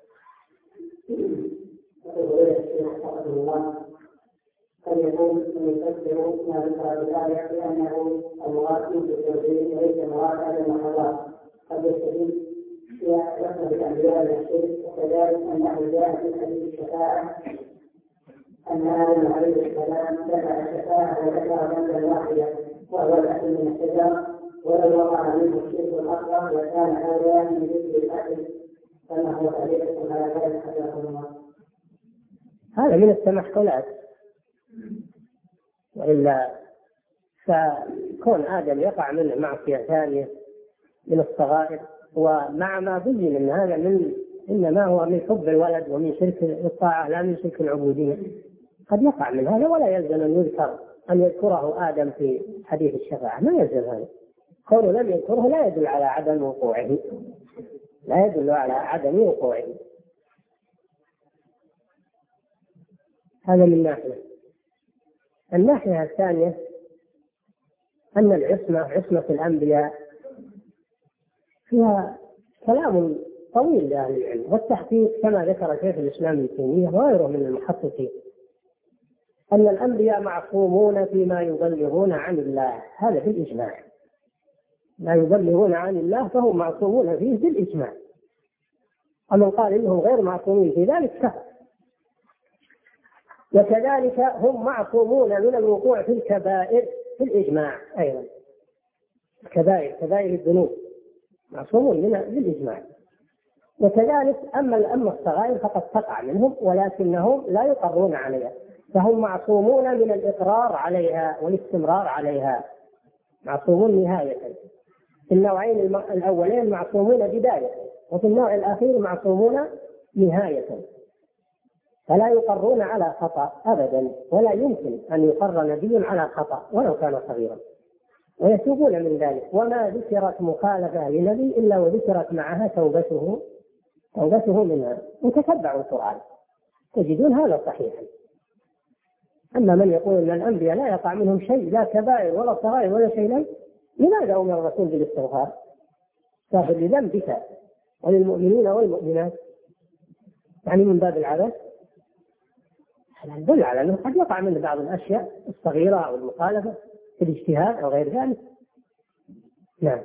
قد يكون يفسر ما ذكر بالآية بأنه المراد في التوحيد ليس مراد على المحرمات، قد يستدل يقصد الأنبياء بالشرك، وكذلك أنه جاء في حديث الشفاعة أن آدم عليه السلام دفع الشفاعة وذكر ذنبا واحدا وهو الأكل من الشجر، ولو وقع منه الشرك الأصغر وكان هذا من ذكر الأكل فإنه تعليق على ذلك حتى الله. هذا من التمحكلات، وإلا فكون آدم يقع منه معصية ثانية من الصغائر، ومع ما بين أن هذا من إنما هو من حب الولد ومن شرك الطاعة لا من شرك العبودية، قد يقع من هذا ولا يلزم أن يذكر أن يذكره آدم في حديث الشفاعة، ما يلزم هذا، كونه لم يذكره لا يدل على عدم وقوعه، لا يدل على عدم وقوعه. هذا من ناحية. الناحية الثانية أن العصمة، عصمة الأنبياء، فيها كلام طويل لأهل العلم والتحقيق، كما ذكر شيخ الإسلام ابن تيمية وغيره من المحققين، أن الأنبياء معصومون فيما يبلغون عن الله، هذا بالإجماع، ما يبلغون عن الله فهم معصومون فيه بالإجماع، ومن قال إنهم غير معصومين في ذلك كفر. وكذلك هم معصومون من الوقوع في الكبائر في الإجماع أيضا، كبائر كبائر الذنوب معصومون منها بالإجماع. وكذلك أما الأمة الصغائر فقد تقع منهم ولكنهم لا يقرون عليها، فهم معصومون من الإقرار عليها والاستمرار عليها، معصومون نهاية. في النوعين الأولين معصومون بداية، وفي النوع الأخير معصومون نهاية، فلا يقرون على خطأ أبدا، ولا يمكن أن يقر نبي على خطأ ولو كان صغيرا، ويتوبون من ذلك. وما ذكرت مخالفة لنبي إلا وذكرت معها توبته توبته منها، وتتبعوا القرآن تجدون هذا صحيحا. أما من يقول أن الأنبياء لا يقع منهم شيء، لا كبائر ولا صغائر ولا شيء، لماذا أمر الرسول بالاستغفار؟ استغفر لذنبك وللمؤمنين والمؤمنات، يعني من باب العبث؟ هذا يدل على أنه قد يقع منه بعض الأشياء الصغيرة أو المخالفة في الاجتهاد أو غير ذلك. نعم.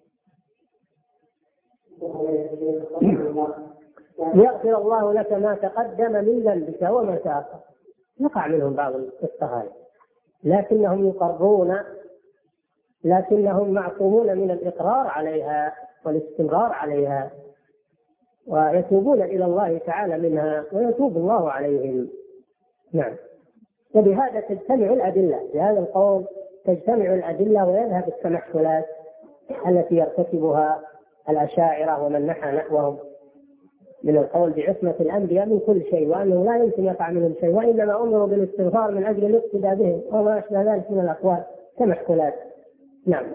يغفر الله لك ما تقدم من ذنبك وما تأخر، يقع منهم بعض الصغائر، لكنهم يقرون، لكنهم معصومون من الإقرار عليها والاستمرار عليها، ويتوبون إلى الله تعالى منها ويتوب الله عليهم. نعم. وبهذا تجتمع الأدلة، بهذا القول تجتمع الأدلة ويذهب التمحلات التي يرتكبها الأشاعرة ومن نحى نحوهم من القول بعصمة الأنبياء من كل شيء، وأنه لا يمكن يقع منهم شيء، وإنما أمروا بالاستغفار من أجل الاقتداء بهم وما أشبه ذلك من الأقوال تمحلات. نعم.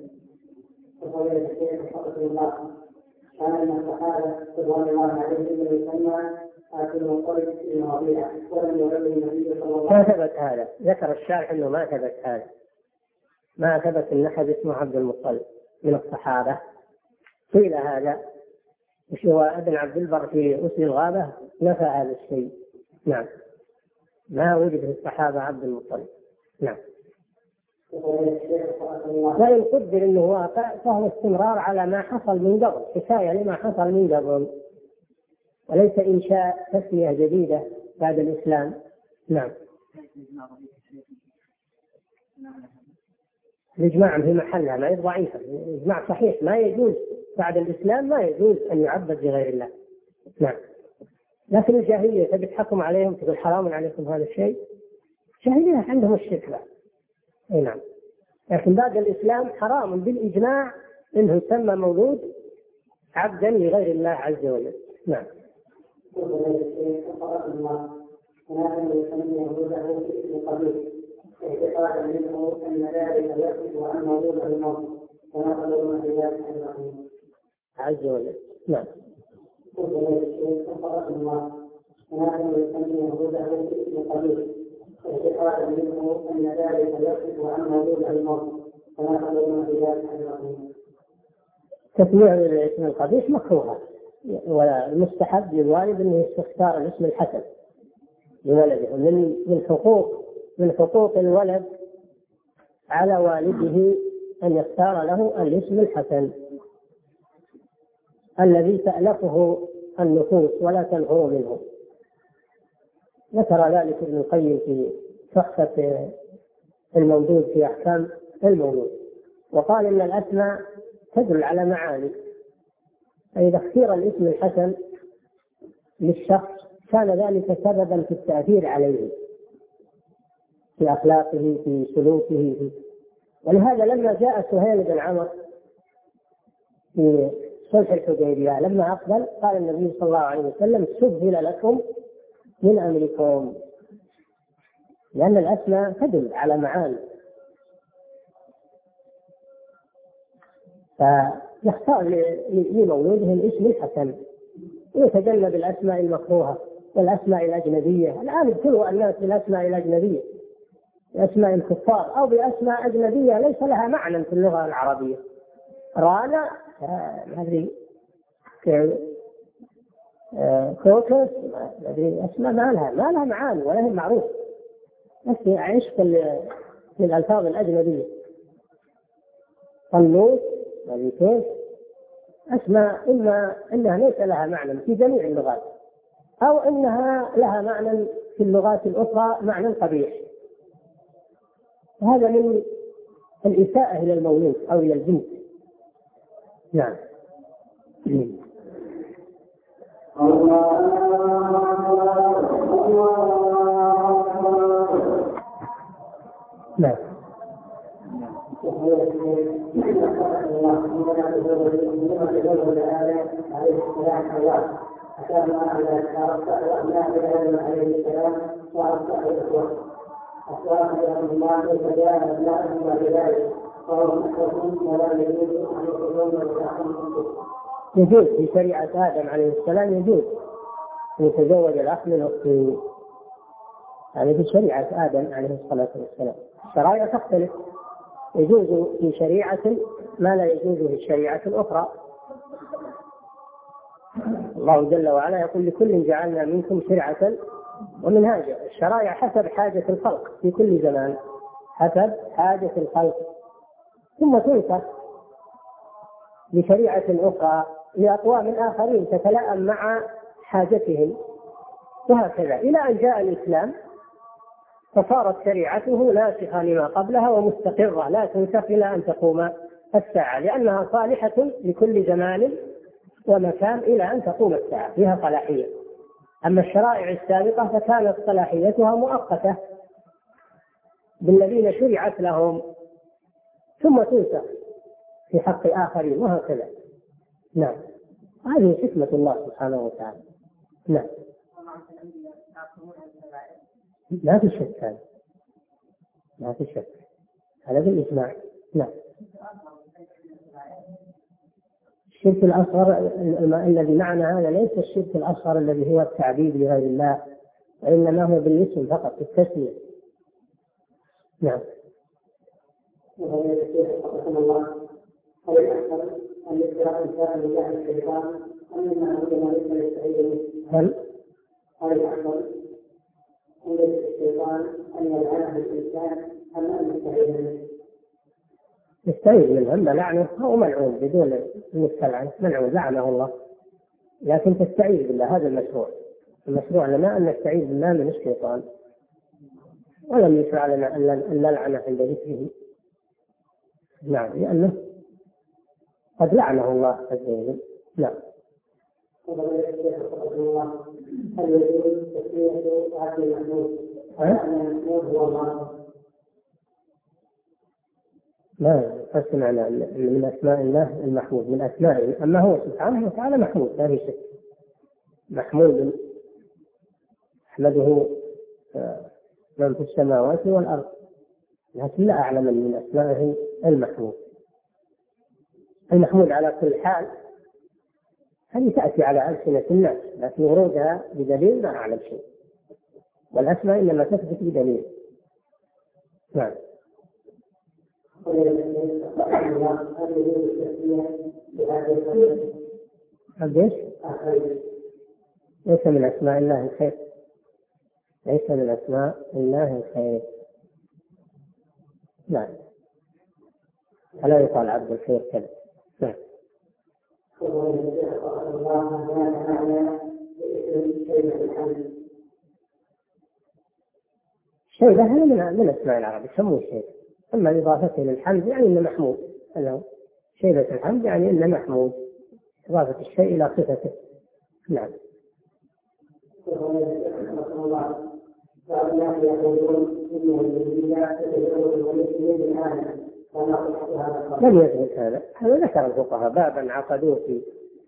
كان من الصحابة رضوان الله عليهم يسمى آكل القرد المواضيع، ولم يرد النبي صلى الله عليه وسلم. ما ثبت هذا، ذكر الشارح أنه ما ثبت هذا، ما ثبت أن أحد اسمه عبد المطلب من الصحابة. قيل هذا، وش هو ابن عبد البر في أسل الغابة نفى هذا الشيء. نعم. ما وجد في الصحابة عبد المطلب. نعم. وإن قدر أنه واقع فهو استمرار على ما حصل من قبل، حكاية لما حصل من قبل، وليس إنشاء تسمية جديدة بعد الإسلام. نعم. الإجماع في محلها ما هي ضعيفة، الإجماع صحيح، ما يجوز بعد الإسلام، ما يجوز أن يعبد لغير الله. نعم. لكن الجاهلية تبي تحكم عليهم، تقول حرام عليكم هذا الشيء، الجاهلية عندهم الشرك بقى. أي نعم. لكن بعد الإسلام حرام بالإجماع إنه يسمى مولود عبدا لغير الله عز وجل. نعم. ولكن يسمي وجوده باسم قبيل اعتقادا منه ان ذلك يصف عن وجوده الموت ونقلون بذلك اجمعين. عز وجل. نعم. ولكن يسمي وجوده باسم قبيل اعتقادا منه ان ذلك يصف عن وجوده الموت ونقلون بذلك اجمعين. تسميع الاسم القبيح مكروه، والمستحب للوالد انه يختار الاسم الحسن لولده. من من حقوق من حقوق الولد على والده أن يختار له الاسم الحسن الذي تألفه النفوس ولا تنفر منه. ذكر ذلك ابن القيم في تحفة المولود في أحكام المولود، وقال إن الأسماء تدل على معاني، فإذا اختير الاسم الحسن للشخص كان ذلك سببا في التأثير عليه في أخلاقه في سلوكه. ولهذا لما جاء سهيل بن عمرو في صلح الحديبية لما أقبل قال النبي صلى الله عليه وسلم سهل لكم من أمركم، لأن الأسماء تدل على معاني. فيختار لمولوده الاسم الحسن ويتجنب الأسماء المكروهة والأسماء الأجنبية. الآن ابتلوا الناس بالأسماء الأجنبية، بأسماء الكفار أو بأسماء أجنبية ليس لها معنى في اللغة العربية. رانا هذه كوكس هذه أسماء ما لها ما لها معاني ولا هي معروف، بس عشق للألفاظ الأجنبية. طنوس هذه كيف أسماء إما إنها ليس لها معنى في جميع اللغات أو إنها لها معنى في اللغات الأخرى معنى قبيح. هذا من الإساءة إلى المولود أو إلى الجنس. نعم. نعم. يجوز في شريعة آدم عليه السلام يجوز أن يتزوج الأخ من أخته، هذا في شريعة آدم عليه الصلاة والسلام. الشرائع تختلف، يجوز في شريعة ما لا يجوز في الشريعة الأخرى. الله جل وعلا يقول لكل جعلنا منكم شرعة ومنهاجا. الشرائع حسب حاجة الخلق في كل زمان، حسب حاجة الخلق، ثم تنسخ لشريعة أخرى لأقوام آخرين تتلائم مع حاجتهم، وهكذا إلى أن جاء الإسلام فصارت شريعته ناسخة لما قبلها ومستقرة لا تنسخ إلى أن تقوم الساعة، لأنها صالحة لكل زمان ومكان إلى أن تقوم الساعة، فيها صلاحية. أما الشرائع السابقة فكانت صلاحيتها مؤقتة بالذين شرعت لهم ثم تنسخ في حق آخرين وهكذا. نعم، هذه حكمة الله سبحانه وتعالى. نعم، لا في شك، هذا لا في شك، هذا بالإجماع. نعم. الشرك الأصغر الذي معنا هذا ليس الشرك الأصغر الذي هو التعبيد لغير الله، وإنما هو بالاسم فقط بالتسمية. نعم. هل هل يحصل عند الشيطان أن يلعنه الإنسان أم أن يستعيذ منه؟ يستعيذ منه، أما لعنه هو ملعون بدون المستلعن، ملعون لعنه الله، لكن تستعيذ بالله، هذا المشروع. المشروع لنا أن نستعيذ بالله من الشيطان، ولم يشرع لنا أن نلعنه عند ذكره. نعم، لأنه قد لعنه الله عز وجل. نعم. هل يجوز تسمية عبد المحمود؟ المحمود هو الله؟ لا، فسمعنا من أسماء الله المحمود من أسمائه، أما هو سبحانه وتعالى محمود لا شك، محمود يحمده من في السماوات والأرض، لكن لا أعلم من أسمائه المحمود. المحمود على كل حال هذه تأتي على ألسنة الناس، لكن ورودها بدليل ما أعلم شيء، والأسماء إنما تثبت بدليل. نعم. ليس ليس من أسماء الله الخير، ليس من أسماء الله الخير. نعم، فلا يقال عبد الخير كذا. نعم. شيبة هذا من من أسماء العرب يسموه شيبة، أما إضافته للحمد يعني إنه محمود. شيبة الحمد يعني إنه محمود، إضافة الشيء إلى صفته. نعم. لم يثبت هذا، هذا ذكر الفقهاء بابا عقدوه في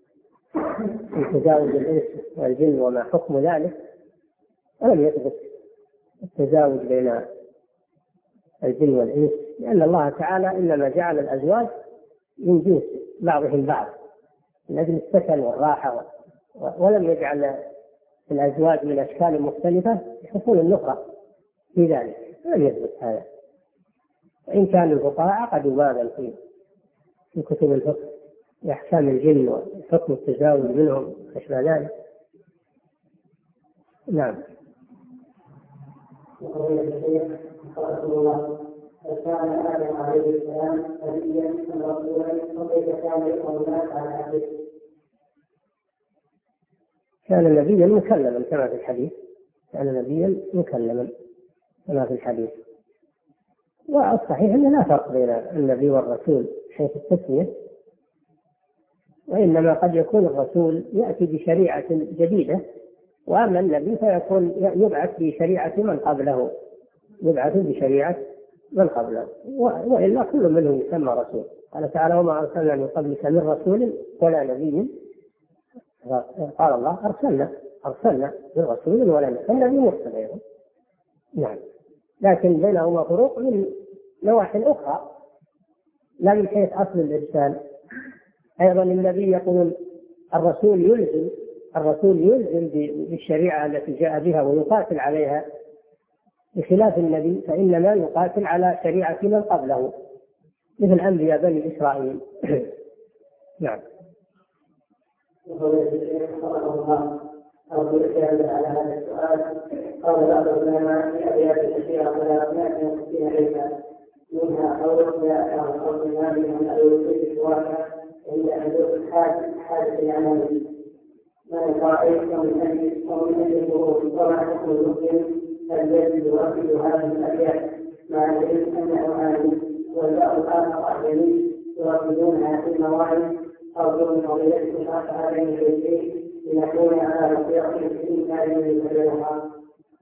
تزاوج الإنس والجن وما حكم ذلك، ولم يثبت التزاوج بين الجن والإنس، لأن الله تعالى إنما جعل الأزواج من جنس بعضهم بعض من أجل السكن والراحة، ولم يجعل الأزواج من أشكال مختلفة يحصل النفرة في ذلك، لم يثبت هذا. وإن كان الفقهاء عقدوا بابا في في كتب الفقه لأحكام الجن وحكم التزاوج منهم أشبه ذلك. نعم. كان آدم عليه السلام نبيا رسولا وكيف كان يؤمن الناس على عهده؟ كان نبيا مكلما كما في الحديث، كان نبيا مكلما كما في الحديث. والصحيح أن لا فرق بين النبي والرسول حيث التسمية، وإنما قد يكون الرسول يأتي بشريعة جديدة، وأما النبي فيكون يبعث بشريعة من قبله، يبعث بشريعة من قبله، وإلا كل منهم يسمى رسول. قال تعالى: وما أرسلنا من قبلك من رسول ولا نبي. قال الله: أرسلنا أرسلنا من رسول ولا نبي، النبي مرسل أيضا. نعم، لكن بينهما فروق من نواحي أخرى لا من حيث أصل الإرسال. أيضا النبي يقول الرسول يلزم الرسول يلزم بالشريعة التي جاء بها ويقاتل عليها، بخلاف النبي فإنما يقاتل على شريعة من قبله مثل أنبياء بني إسرائيل. نعم. أو بالكامل على هذا السؤال. قال بعض العلماء في أبيات كثيرة ولا أبناء في عليها، منها قول: يا أهل الأرض ما من الأولوية سواك عند حدوث الحادث حادث العمل من رأيت من أجل ومن أجل الظهور. وما حكم المسلم الذي يؤكد هذه الأبيات مع العلم أنه عالم، والبعض الآخر أعجمي يؤكدونها في المواعظ أو ضمن قضية خاصة هذين البيتين لنكون على بصيرة في إنكار يتبعها.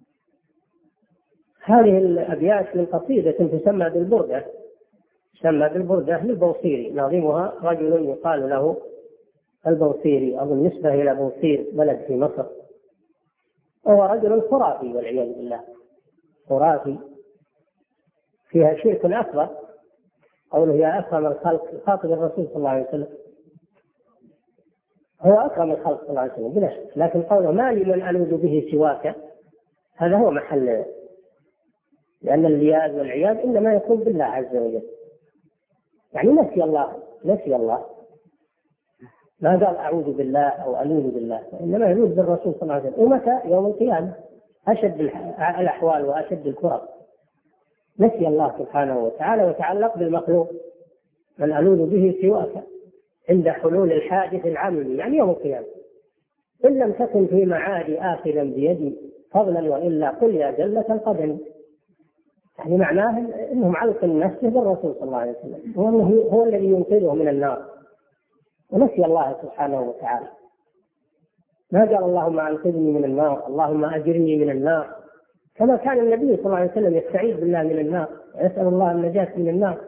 هذه الأبيات من قصيدة تسمى بالبردة، تسمى بالبردة للبوصيري، ناظمها رجل يقال له البوصيري، أظن نسبة إلى بوصير بلد في مصر، وهو رجل خرافي والعياذ بالله، خرافي فيها شرك أكبر. قوله: يا أكرم الخلق، يخاطب الرسول صلى الله عليه وسلم، هو أكرم الخلق صلى الله عليه وسلم بلا شك، لكن قوله: ما لي من ألوذ به سواك، هذا هو محل، لأن العياذ والعياذ إنما يكون بالله عز وجل، يعني نسي الله نسي الله ما قال أعوذ بالله أو ألوذ بالله، إنما يلوذ بالرسول صلى الله عليه وسلم. ومتى؟ يوم القيامة، أشد الأحوال وأشد الكرب، نسي الله سبحانه وتعالى وتعلق بالمخلوق. من ألوذ به سواك عند حلول الحادث العملي، يعني يوم القيامة، إن لم تكن في معادي آخذا بيدي فضلا وإلا قل يا جلة القدم. يعني معناه إنهم علقوا نفسه بالرسول صلى الله عليه وسلم، وأنه هو الذي ينقذه من النار، ونسي الله سبحانه وتعالى. ما قال اللهم أنقذني من النار، اللهم أجرني من النار، كما كان النبي صلى الله عليه وسلم يستعيذ بالله من النار ويسأل الله النجاة من النار.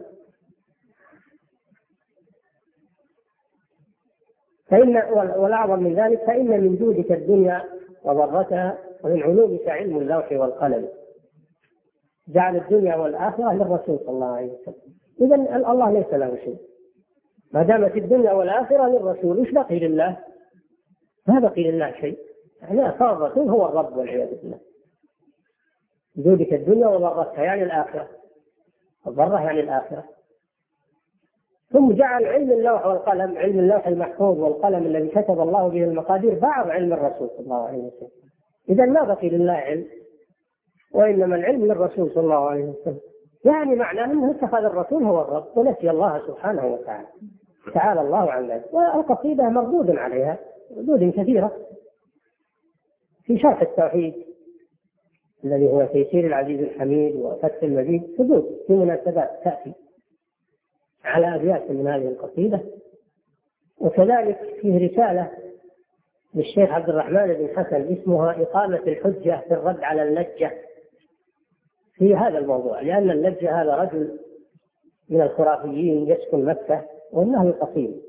فإن والأعظم من ذلك، فإن من جودك الدنيا وضرتها ومن علومك علم اللوح والقلم. جعل الدنيا والآخرة للرسول صلى الله عليه وسلم. إذن الله ليس له شيء، ما دامت الدنيا والآخرة للرسول، وش بقي لله؟ ما بقي لله شيء. يعني صار الرسول هو الرب والعياذ بالله. جودك الدنيا وضرتها يعني الآخرة، الضرة يعني الآخرة. ثم جعل علم اللوح والقلم، علم اللوح المحفوظ والقلم الذي كتب الله به المقادير، بعض علم الرسول صلى الله عليه وسلم. إذا ما بقي لله علم، وإنما العلم للرسول صلى الله عليه وسلم. يعني معناه أنه اتخذ الرسول هو الرب ونسي الله سبحانه وتعالى، تعالى الله عن ذلك. والقصيدة مردود عليها ردود كثيرة في شرح التوحيد الذي هو تيسير العزيز الحميد وفتح المجيد، ردود في مناسبات تأتي على أبيات من هذه القصيدة. وكذلك فيه رسالة للشيخ عبد الرحمن بن حسن اسمها إقامة الحجة في الرد على اللجة في هذا الموضوع، لأن اللجة هذا رجل من الخرافيين يسكن مكة، وإنه قصير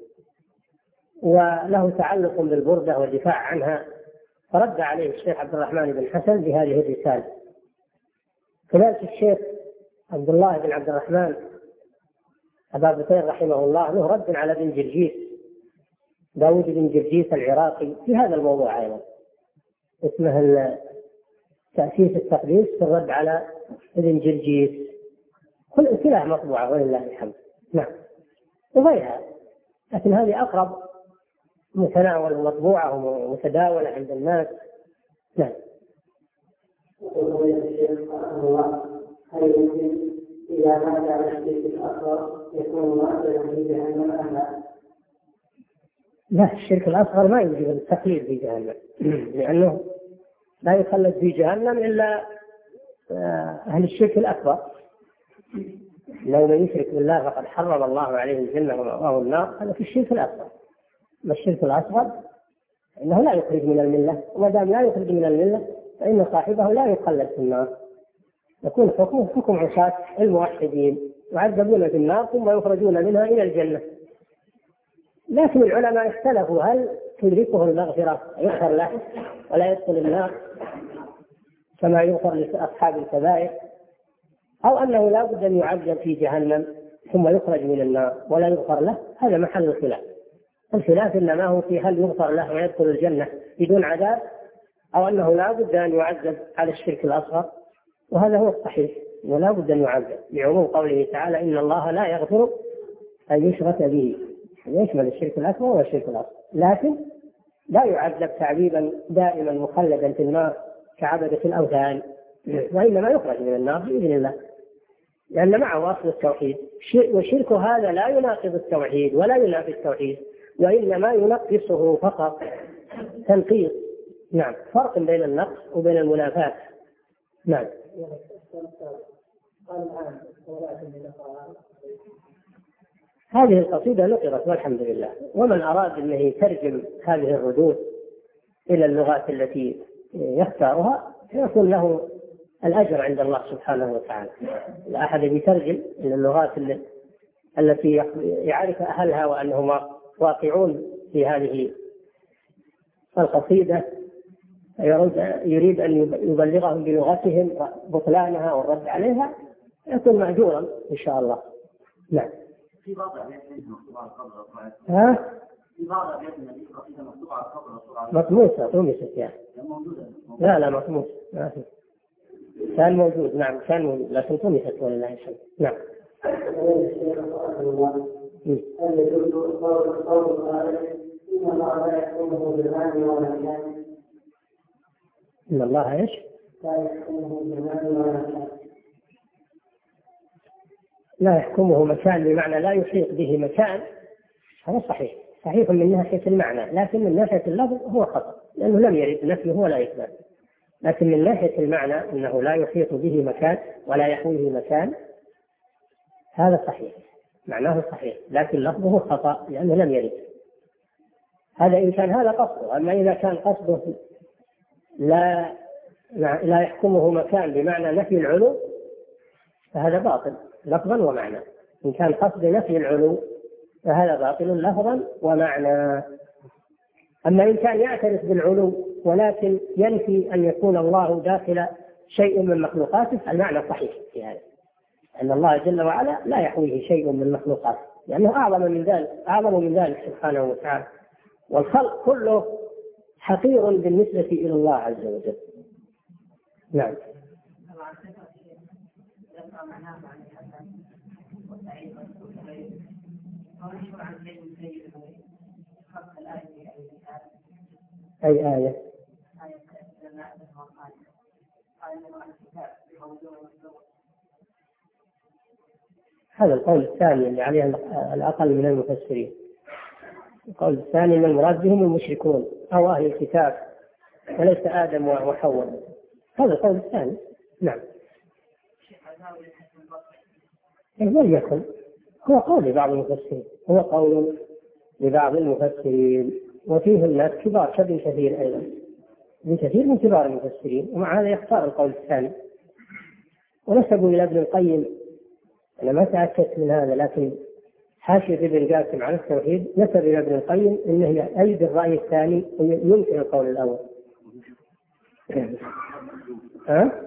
وله تعلق بالبردة والدفاع عنها، فرد عليه الشيخ عبد الرحمن بن حسن بهذه الرسالة. كذلك الشيخ عبد الله بن عبد الرحمن أبا بكير رحمه الله له رد على ابن جرجيس، داود بن جرجيس العراقي، في هذا الموضوع أيضا، اسمه تأسيس التقديس في الرد على ابن جرجيس. كل كلها مطبوعة ولله الحمد. نعم، وغيرها، لكن هذه أقرب متناول ومطبوعة ومتداولة عند الناس. نعم. وقول الشيخ رحمه الله: هل يمكن إذا مات على الشرك الأصغر يكون مؤثرا في جهنم أم لا؟ لا، الشرك الأصغر ما يوجب التخليد في جهنم، لأنه لا يخلد في جهنم إلا أهل الشرك الأكبر. لو من يشرك بالله فقد حرم الله عليه الجنة ومأواه النار، هذا في الشرك الأكبر. ما الشرك الأصغر إنه لا يخرج من الملة، وما دام لا يخرج من الملة فإن صاحبه لا يخلد في النار، يكون حكمه حكم عصاة الموحدين يعذبون في النار ثم يخرجون منها إلى الجنة. لكن العلماء اختلفوا هل تدركه المغفرة يغفر له ولا يدخل النار كما يغفر لأصحاب الكبائر، أو أنه لا بد أن يعذب في جهنم ثم يخرج من النار ولا يغفر له. هذا محل الخلاف. الخلاف إنما هو في هل يغفر له ويدخل الجنة بدون عذاب، أو أنه لا بد أن يعذب على الشرك الأصغر، وهذا هو الصحيح، ولا بد أن يعذب لعموم قوله تعالى: إن الله لا يغفر أن يشرك به، يشمل الشرك الأكبر والشرك الأصغر، لكن لا يعذب تعذيبا دائما مخلدا في النار كعبدة الأوثان، وإنما يخرج من النار بإذن الله، لأن معه أصل التوحيد. وشرك هذا لا يناقض التوحيد ولا ينافي التوحيد، وإنما ينقصه فقط تنقيص. نعم، فرق بين النقص وبين المنافاة. نعم. هذه القصيدة نقرت والحمد لله، ومن أراد أنه يترجم هذه الردود إلى اللغات التي يختارها يكون له الأجر عند الله سبحانه وتعالى. الأحد يترجم إلى اللغات التي يعرف أهلها وأنهم واقعون في هذه القصيدة، يريد أن يبلغهم بلغتهم بطلانها والرد عليها، يكون مأجورا إن شاء الله. نعم. في بعض الأبيات مطبوعة قبل الرفع. ها؟ في بعض الأبيات التي قصيدة مطبوعة قبل الرفع. مطموسة، طمست يعني. موجودة. لا لا مطموس ما في. كان موجود، نعم كان موجود، لكن طمست ولله الحمد. نعم. هل يجوز قول القائل إن الله لا يحكمه بالمال والمكان؟ إن الله إيش؟ لا يحكمه بالمال والمكان. لا يحكمه مكان بمعنى لا يحيط به مكان، هذا صحيح، صحيح من ناحية المعنى، لكن من ناحية اللفظ هو خطأ، لأنه لم يرد نفيه ولا إثبات. لكن من ناحية المعنى أنه لا يحيط به مكان ولا يحويه مكان، هذا صحيح، معناه صحيح، لكن لفظه خطأ لأنه لم يرد. هذا إن كان هذا قصده. أما إذا كان قصده لا لا يحكمه مكان بمعنى نفي العلو فهذا باطل لفظا ومعنى. إن كان قصد نفي العلو فهذا باطل لفظا ومعنى. أما إن كان يعترف بالعلو ولكن ينفي أن يكون الله داخل شيء من مخلوقاته. المعنى صحيح في هذا، أن الله جل وعلا لا يحويه شيء من مخلوقاته، لأنه أعظم من ذلك أعظم من ذلك سبحانه وتعالى، والخلق كله حقير بالنسبة إلى الله عز وجل. نعم. أي آية؟ هذا القول الثاني اللي عليه الأقل من المفسرين. القول الثاني من المراد بهم المشركون أو أهل الكتاب وليس آدم وحواء. هذا القول الثاني. نعم. لم يكن هو قول لبعض المفسرين هو قول لبعض المفسرين وفيه الناس كبار كابن كثير أيضا، ابن كثير من كبار المفسرين، ومع هذا يختار القول الثاني. ونسبوا إلى ابن القيم، أنا ما تأكدت من هذا، لكن حاشية ابن قاسم على التوحيد نسب إلى ابن القيم أنه يؤيد الرأي الثاني وينكر القول الأول. ها؟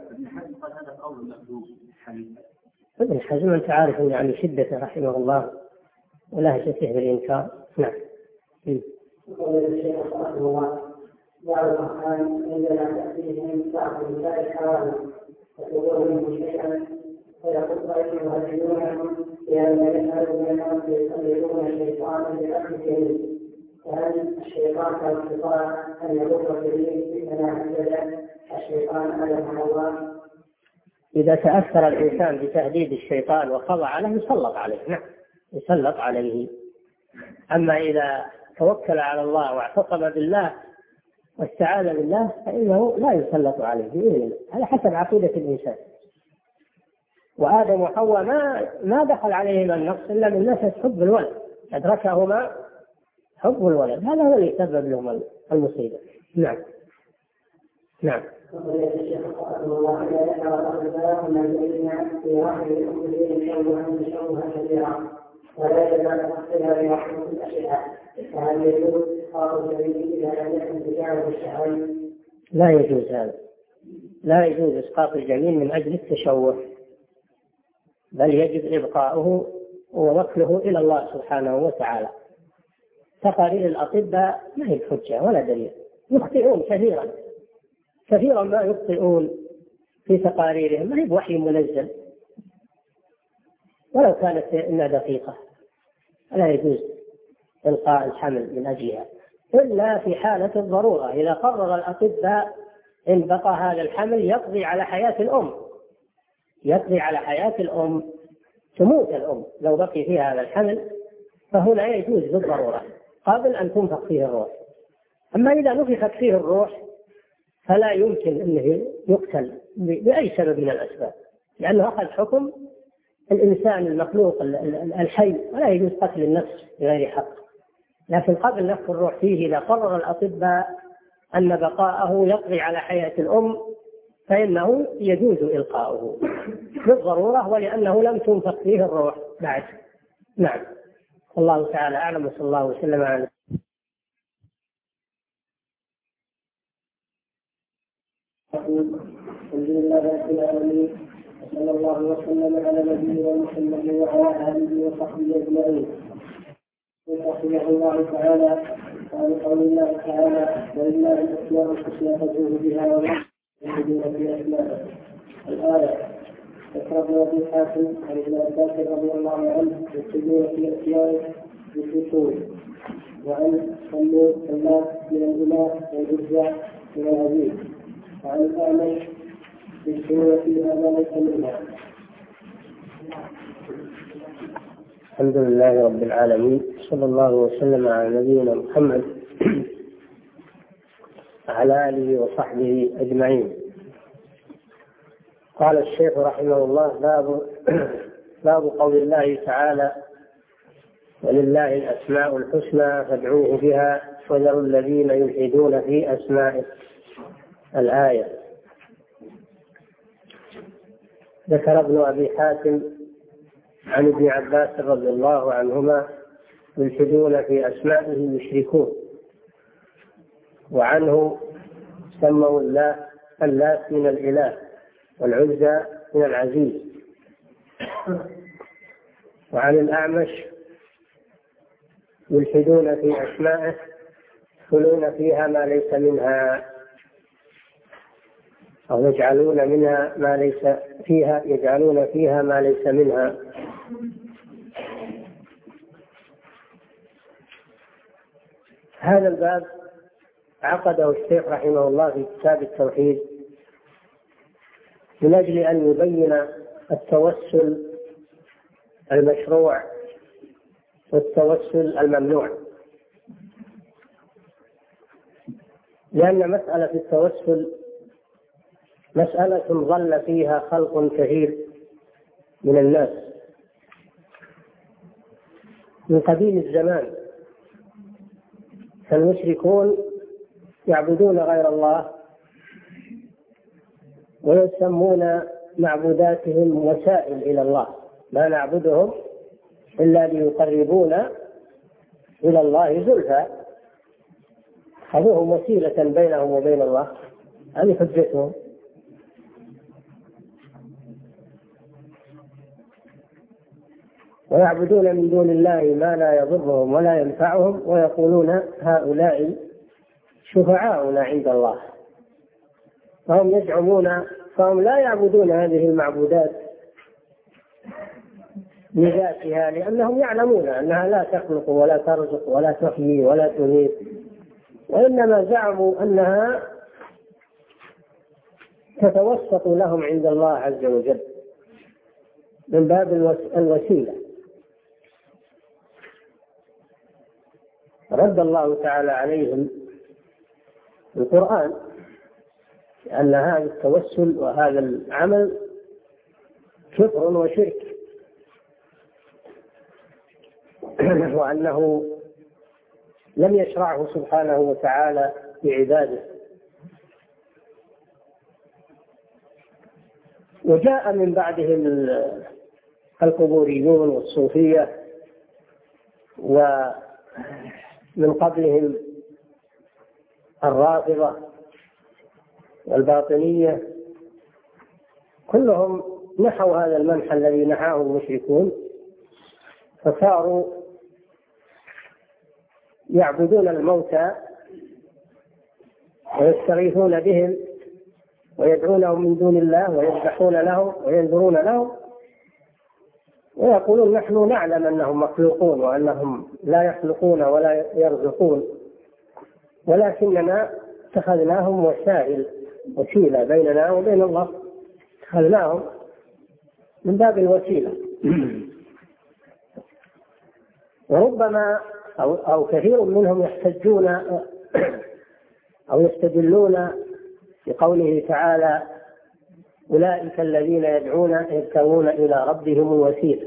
ابن حزم أنت عارف أن يعني شدته رحمه الله ولا شفيه بالإنكار. نعم. يقول الشيخ رحمه الله: بعض الأحيان عندنا تأتيهم بعض النساء الحرام فتقول منهم شيئا فيقول رأيهم يهددونهم بأن يسألوا منهم يسألون الشيطان بأخذهم، فهل الشيطان كان استطاع أن يضر به إننا هدد الشيطان على الله؟ إذا تأثر الإنسان بتهديد الشيطان وخضع له يسلط عليه. نعم يسلط عليه. أما إذا توكل على الله واعتصم بالله واستعاذ بالله فإنه لا يسلط عليه بإذن الله، على حسب عقيدة الإنسان. وآدم وحواء ما ما دخل عليهم النقص إلا من نفس حب الولد، أدركهما حب الولد، هذا هو اللي سبب لهم المصيبة. نعم. نعم. وقال الشيخ رحمه الله: إذا ذكر الأطباء ما بين في واحد الأمرين شوها شوها كثيرا ولا يزال تحصيلها بواحد من الأشياء، فهل يجوز إسقاط الجميل إذا لم يكن تجاوز الشهوي؟ لا يجوز هذا، لا يجوز إسقاط الجميل من أجل التشوه، بل يجب إبقاؤه ووكله إلى الله سبحانه وتعالى. تقارير الأطباء ما هي حجة ولا دليل، يخطئون كثيرا كثيرا ما يخطئون في تقاريرهم، ما هي بوحي منزل ولو كانت إنها دقيقة. لا يجوز إلقاء الحمل من أجلها إلا في حالة الضرورة، إذا قرر الأطباء إن بقى هذا الحمل يقضي على حياة الأم يقضي على حياة الأم تموت الأم لو بقي فيها هذا الحمل، فهنا يجوز بالضرورة قبل أن تنفخ فيه الروح. أما إذا نفخت فيه الروح فلا يمكن أنه يقتل بأي سبب من الأسباب، لأنه أخذ حكم الإنسان المخلوق الحي، ولا يجوز قتل النفس بغير حق. لكن قبل نفخ الروح فيه إذا قرر الأطباء أن بقاءه يقضي على حياة الأم فإنه يجوز إلقاؤه بالضرورة، ولأنه لم تنفخ فيه الروح بعد. نعم. الله تعالى أعلم، وصلى الله وسلم على الحمد لله رب العالمين، وصلى الله وسلم على نبينا محمد وعلى آله وصحبه أجمعين. رحمه الله تعالى قال قول الله تعالى: ولله الأسماء الحسنى فادعوه بها ويحمدون في أسمائه. الآية. ذكر ابن أبي حاتم عن ابن عباس رضي الله عنه يكتبون في أسمائه بالفصول، وعن سموه الله من الإله والعزى من العزيز، وعن الأعمش يكتبون فيها ما ليس منها. الحمد لله رب العالمين، صلى الله وسلم على نبينا محمد وعلى آله وصحبه أجمعين. قال الشيخ رحمه الله: باب باب قول الله تعالى: ولله الأسماء الحسنى فادعوه بها وذروا الذين يلحدون في أسمائه. الآية. ذكر ابن أبي حاتم عن ابن عباس رضي الله عنهما: يلحدون في أسمائه يشركون. وعنه سموا الله اللات من الإله والعزى من العزيز. وعن الأعمش يلحدون في أسمائه يدخلون فيها ما ليس منها أو يجعلون منها ما ليس فيها يجعلون فيها ما ليس منها. هذا الباب عقده الشيخ رحمه الله في كتاب التوحيد من أجل أن يبين التوسل المشروع والتوسل الممنوع، لأن مسألة التوسل مسألة ضل فيها خلق كثير من الناس من قديم الزمان. فالمشركون يعبدون غير الله ويسمون معبوداتهم وسائل إلى الله، لا نعبدهم إلا ليقربونا إلى الله زلفى، خذوهم وسيلة بينهم وبين الله، هذه حجتهم. ويعبدون من دون الله ما لا يضرهم ولا ينفعهم ويقولون هؤلاء شفعاؤنا عند الله. فهم يزعمون فهم لا يعبدون هذه المعبودات لذاتها، لأنهم يعلمون أنها لا تخلق ولا ترزق ولا تحيي ولا تميت، وإنما زعموا أنها تتوسط لهم عند الله عز وجل من باب الوسيلة. رد الله تعالى عليهم بالقرآن أن هذا التوسل وهذا العمل كفر وشرك، وأنه لم يشرعه سبحانه وتعالى لعباده. وجاء من بعدهم القبوريون والصوفية، ومن قبلهم الرافضة والباطنية، كلهم نحوا هذا المنحى الذي نحاه المشركون، فصاروا يعبدون الموتى ويستغيثون بهم ويدعونهم من دون الله ويذبحون لهم وينذرون لهم، ويقولون نحن نعلم أنهم مخلوقون وأنهم لا يخلقون ولا يرزقون، ولكننا اتخذناهم وسائل وسيلة بيننا وبين الله، اتخذناهم من باب الوسيلة. وربما أو, أو كثير منهم يحتجون أو يستدلون بقوله تعالى أولئك الذين يدعون يبتغون إلى ربهم الوسيلة،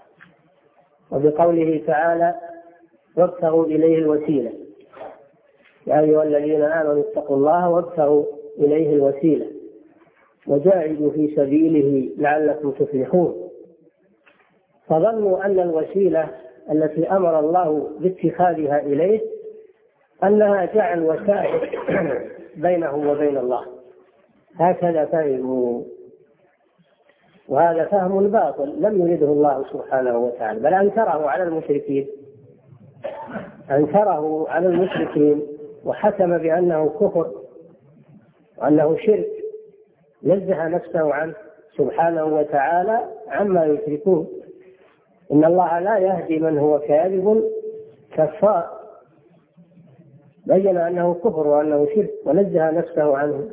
وبقوله تعالى وابتغوا إليه الوسيلة، يا أيها الذين آمنوا اتقوا الله وابتغوا إليه الوسيلة وجاهدوا في سبيله لعلكم تفلحون. فظنوا أن الوسيلة التي أمر الله باتخاذها إليه أنها جعل وسائل بينهم وبين الله، هكذا فهموا، وهذا فهم باطل لم يرده الله سبحانه وتعالى، بل أنكره على المشركين أنكره على المشركين وحكم بأنه كفر وأنه شرك، نزه نفسه عنه سبحانه وتعالى عما يشركون. إن الله لا يهدي من هو كاذب كفار، بين أنه كفر وأنه شرك ونزه نفسه عنه،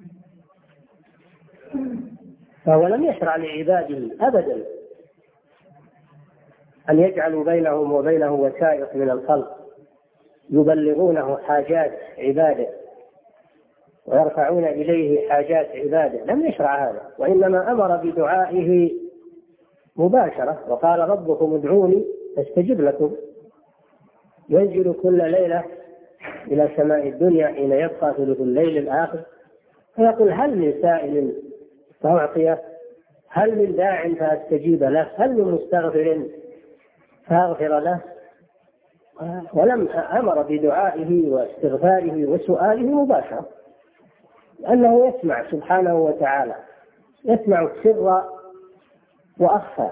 فهو لم يشرع لعباده أبدا أن يجعلوا بينهم وبينه وسائط من الخلق يبلغونه حاجات عباده ويرفعون إليه حاجات عباده، لم يشرع هذا، وإنما أمر بدعائه مباشرة، وقال ربكم ادعوني أستجب لكم. ينزل كل ليلة إلى سماء الدنيا حين يبقى ثلث الليل الآخر فيقول هل من سائل فأعطيه، هل من داع فأستجيب له، هل من مستغفر فأغفر له. ولم أمر بدعائه واستغفاره وسؤاله مباشرة، أنه يسمع سبحانه وتعالى، يسمع السر وأخفى،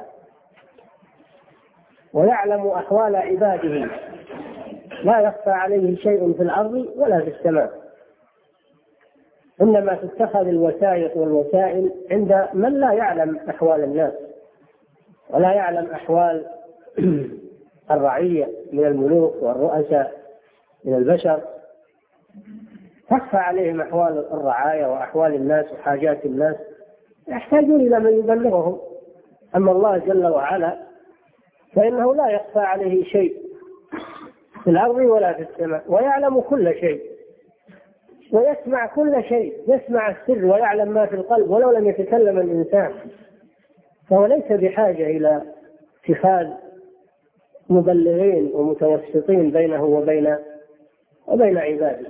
ويعلم أحوال عباده، لا يخفى عليه شيء في الأرض ولا في السماء. إنما تتخذ الوسائط والوسائل عند من لا يعلم أحوال الناس ولا يعلم أحوال الرعية من الملوك والرؤساء من البشر، تخفى عليهم أحوال الرعاية وأحوال الناس وحاجات الناس، يحتاجون إلى من يبلغهم. أما الله جل وعلا فإنه لا يخفى عليه شيء في الأرض ولا في السماء، ويعلم كل شيء ويسمع كل شيء، يسمع السر ويعلم ما في القلب ولو لم يتكلم الإنسان. فهو ليس بحاجة إلى اتخاذ مبلغين ومتوسطين بينه وبين وبين عباده.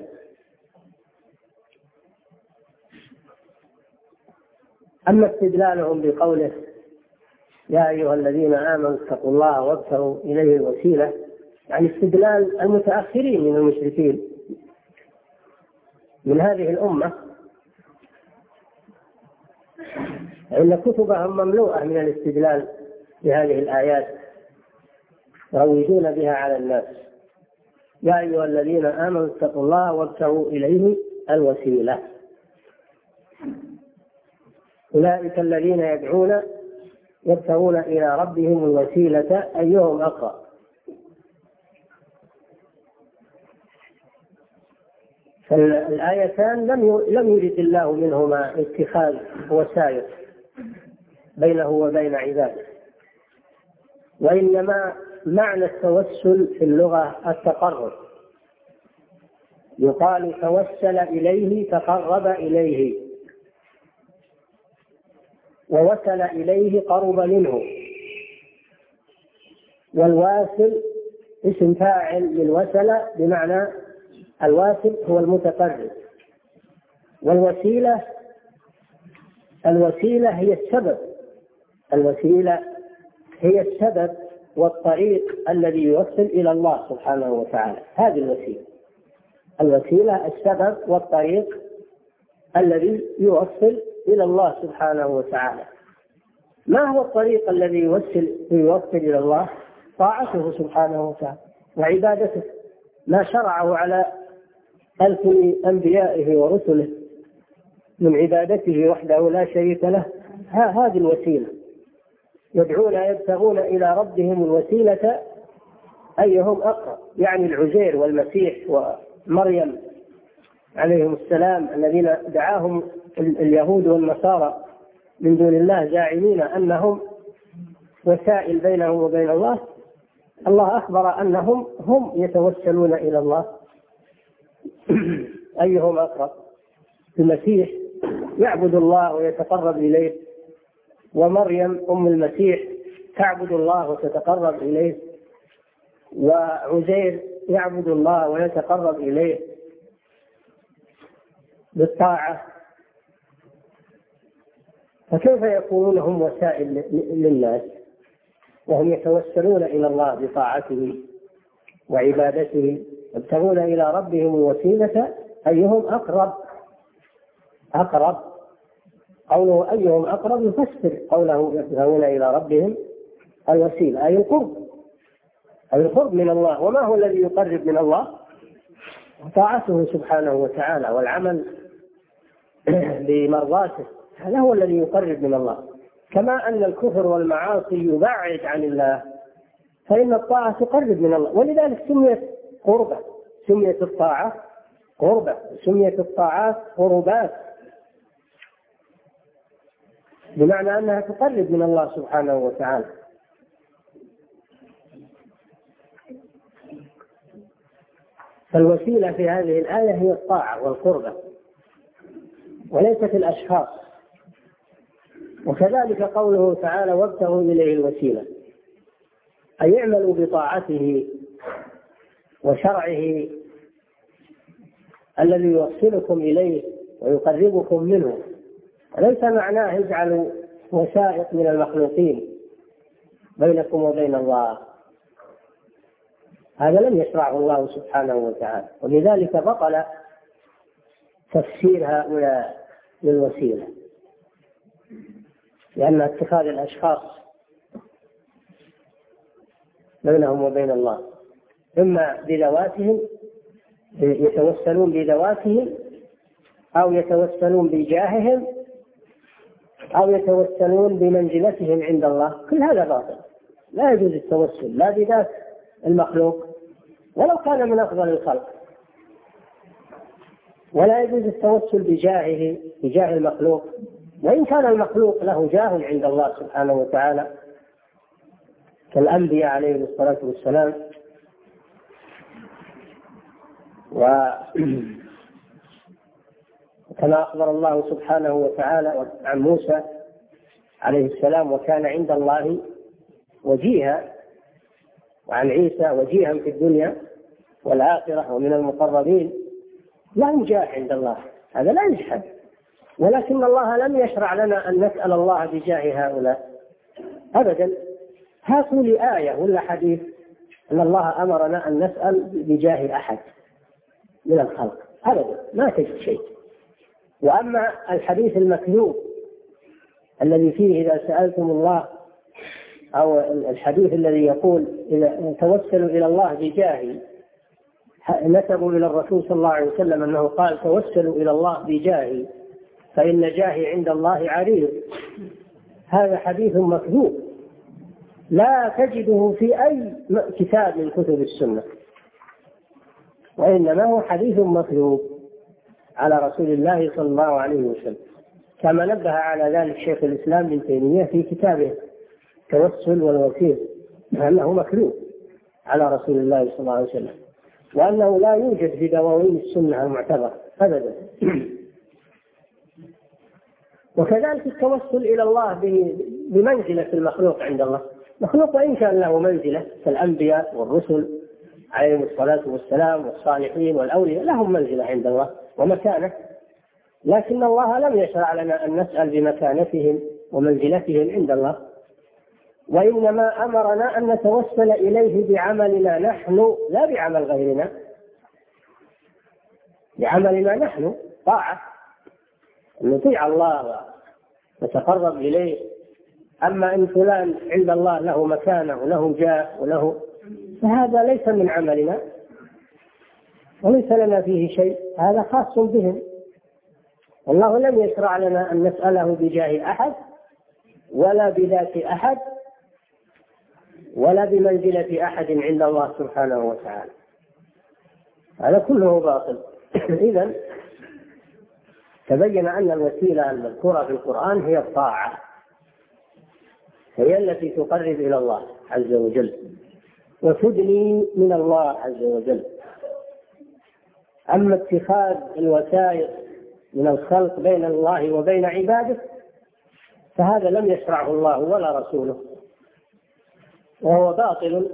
أما استدلالهم بقوله يا أيها الذين آمنوا اتقوا الله وابتغوا إليه الوسيلة، يعني استدلال المتأخرين من المشركين من هذه الأمة، إن كتبهم مملوءة من الاستدلال بهذه الآيات يروجون بها على الناس. يا أيها الذين آمنوا اتقوا الله وابتغوا إليه الوسيلة، أولئك الذين يدعون يبتغون إلى ربهم الوسيلة أيهم أقرب. فالآيتان لم لم يرد الله منهما اتخاذ وسائط بينه وبين عباده، وإنما معنى التوسل في اللغة التقرب، يقال توسل إليه تقرب إليه، ووصل إليه قرب منه. والواصل اسم فاعل من وصل، بمعنى الواصل هو المتقرب، والوسيلة الوسيلة هي السبب الوسيلة هي السبب والطريق الذي يوصل إلى الله سبحانه وتعالى. هذه الوسيلة الوسيلة السبب والطريق الذي يوصل إلى الله سبحانه وتعالى. ما هو الطريق الذي يوصل يوصل إلى الله؟ طاعته سبحانه وتعالى وعبادته، ما شرعه على ألسن أنبيائه ورسله من عبادته وحده لا شريك له. هذه الوسيلة، يدعون يبتغون إلى ربهم الوسيلة أيهم أقرب، يعني العزير والمسيح ومريم عليهم السلام الذين دعاهم اليهود والنصارى من دون الله زاعمين أنهم وسائل بينهم وبين الله. الله أخبر أنهم هم يتوسلون إلى الله أيهم أقرب. المسيح يعبد الله ويتقرب إليه، ومريم أم المسيح تعبد الله وتتقرب إليه، وعزير يعبد الله ويتقرب إليه بالطاعة. فكيف يكونون هم وسائل للناس وهم يتوسلون إلى الله بطاعته وعبادته، يبتغون إلى ربهم الوسيلة أيهم أقرب. أقرب قوله أيهم أقرب يفسر قوله يبتغون إلى ربهم الوسيلة أي القرب، أي القرب من الله. وما هو الذي يقرب من الله؟ طاعته سبحانه وتعالى والعمل بمرضاته، هذا هو الذي يقرب من الله. كما أن الكفر والمعاصي يبعد عن الله، فإن الطاعة تقرب من الله، ولذلك سميت قربة، سميت الطاعة قربة، سميت الطاعات قربات، بمعنى أنها تقرب من الله سبحانه وتعالى. فالوسيلة في هذه الآية هي الطاعة والقربة وليست الأشخاص. وكذلك قوله تعالى وابتغوا إليه الوسيلة، أي يعملوا بطاعته وشرعه الذي يوصلكم إليه ويقربكم منه، ليس معناه يجعلوا وسائط من المخلوقين بينكم وبين الله، هذا لم يشرعه الله سبحانه وتعالى. ولذلك بطل تفسير هؤلاء للوسيلة، لأن اتخاذ الأشخاص بينهم وبين الله إما بذواتهم يتوسلون بذواتهم أو يتوسلون بجاههم أو يتوسلون بمنزلتهم عند الله، كل هذا باطل. لا يجوز التوسل لا بذات المخلوق ولو كان من أفضل الخلق، ولا يجوز التوسل بجاهه بجاه المخلوق وإن كان المخلوق له جاه عند الله سبحانه وتعالى كالأنبياء عليهم الصلاة والسلام. وكما أخبر الله سبحانه وتعالى عن موسى عليه السلام وكان عند الله وجيها، وعن عيسى وجيها في الدنيا والآخرة ومن المقربين، لهم جاه عند الله، هذا لا يجحد. ولكن الله لم يشرع لنا أن نسأل الله بجاه هؤلاء أبدا. هاتوا لي آية ولا حديث أن الله أمرنا أن نسأل بجاه أحد من الخلق، أبدا ما تجد شيء. وأما الحديث المكذوب الذي فيه إذا سألتم الله، أو الحديث الذي يقول إذا توسلوا إلى الله بجاهي، نسبوا إلى الرسول صلى الله عليه وسلم أنه قال توسلوا إلى الله بجاهي فإن جاهي عند الله عريض، هذا حديث مكذوب لا تجده في أي كتاب من كتب السنة، وإنما هو حديث مكذوب على رسول الله صلى الله عليه وسلم، كما نبه على ذلك شيخ الإسلام ابن تيمية في كتابه التوسل والوسيل، أنه مكذوب على رسول الله صلى الله عليه وسلم، وأنه لا يوجد في دواوين السنة المعتبرة أبدا. وكذلك التوسل إلى الله بمنزلة المخلوق عند الله، مخلوق وإن كان له منزلة كالأنبياء والرسل عليهم الصلاة والسلام والصالحين والأولياء، لهم منزلة عند الله ومكانة، لكن الله لم يشرع لنا أن نسأل بمكانتهم ومنزلتهم عند الله، وإنما أمرنا أن نتوسل إليه بعملنا نحن لا بعمل غيرنا، بعملنا نحن طاعة نطيع الله ونتقرب إليه. أما إن فلان عند الله له مكانة وله جاه وله، فهذا ليس من عملنا وليس لنا فيه شيء، هذا خاص بهم. والله لم يشرع لنا أن نسأله بجاه أحد ولا بذات أحد ولا بمنزلة أحد عند الله سبحانه وتعالى، هذا كله باطل. إذن تبين أن الوسيلة المذكورة في القرآن هي الطاعة، هي التي تقرب إلى الله عز وجل وتدني من الله عز وجل. أما اتخاذ الوسائل من الخلق بين الله وبين عباده فهذا لم يشرعه الله ولا رسوله، وهو باطل.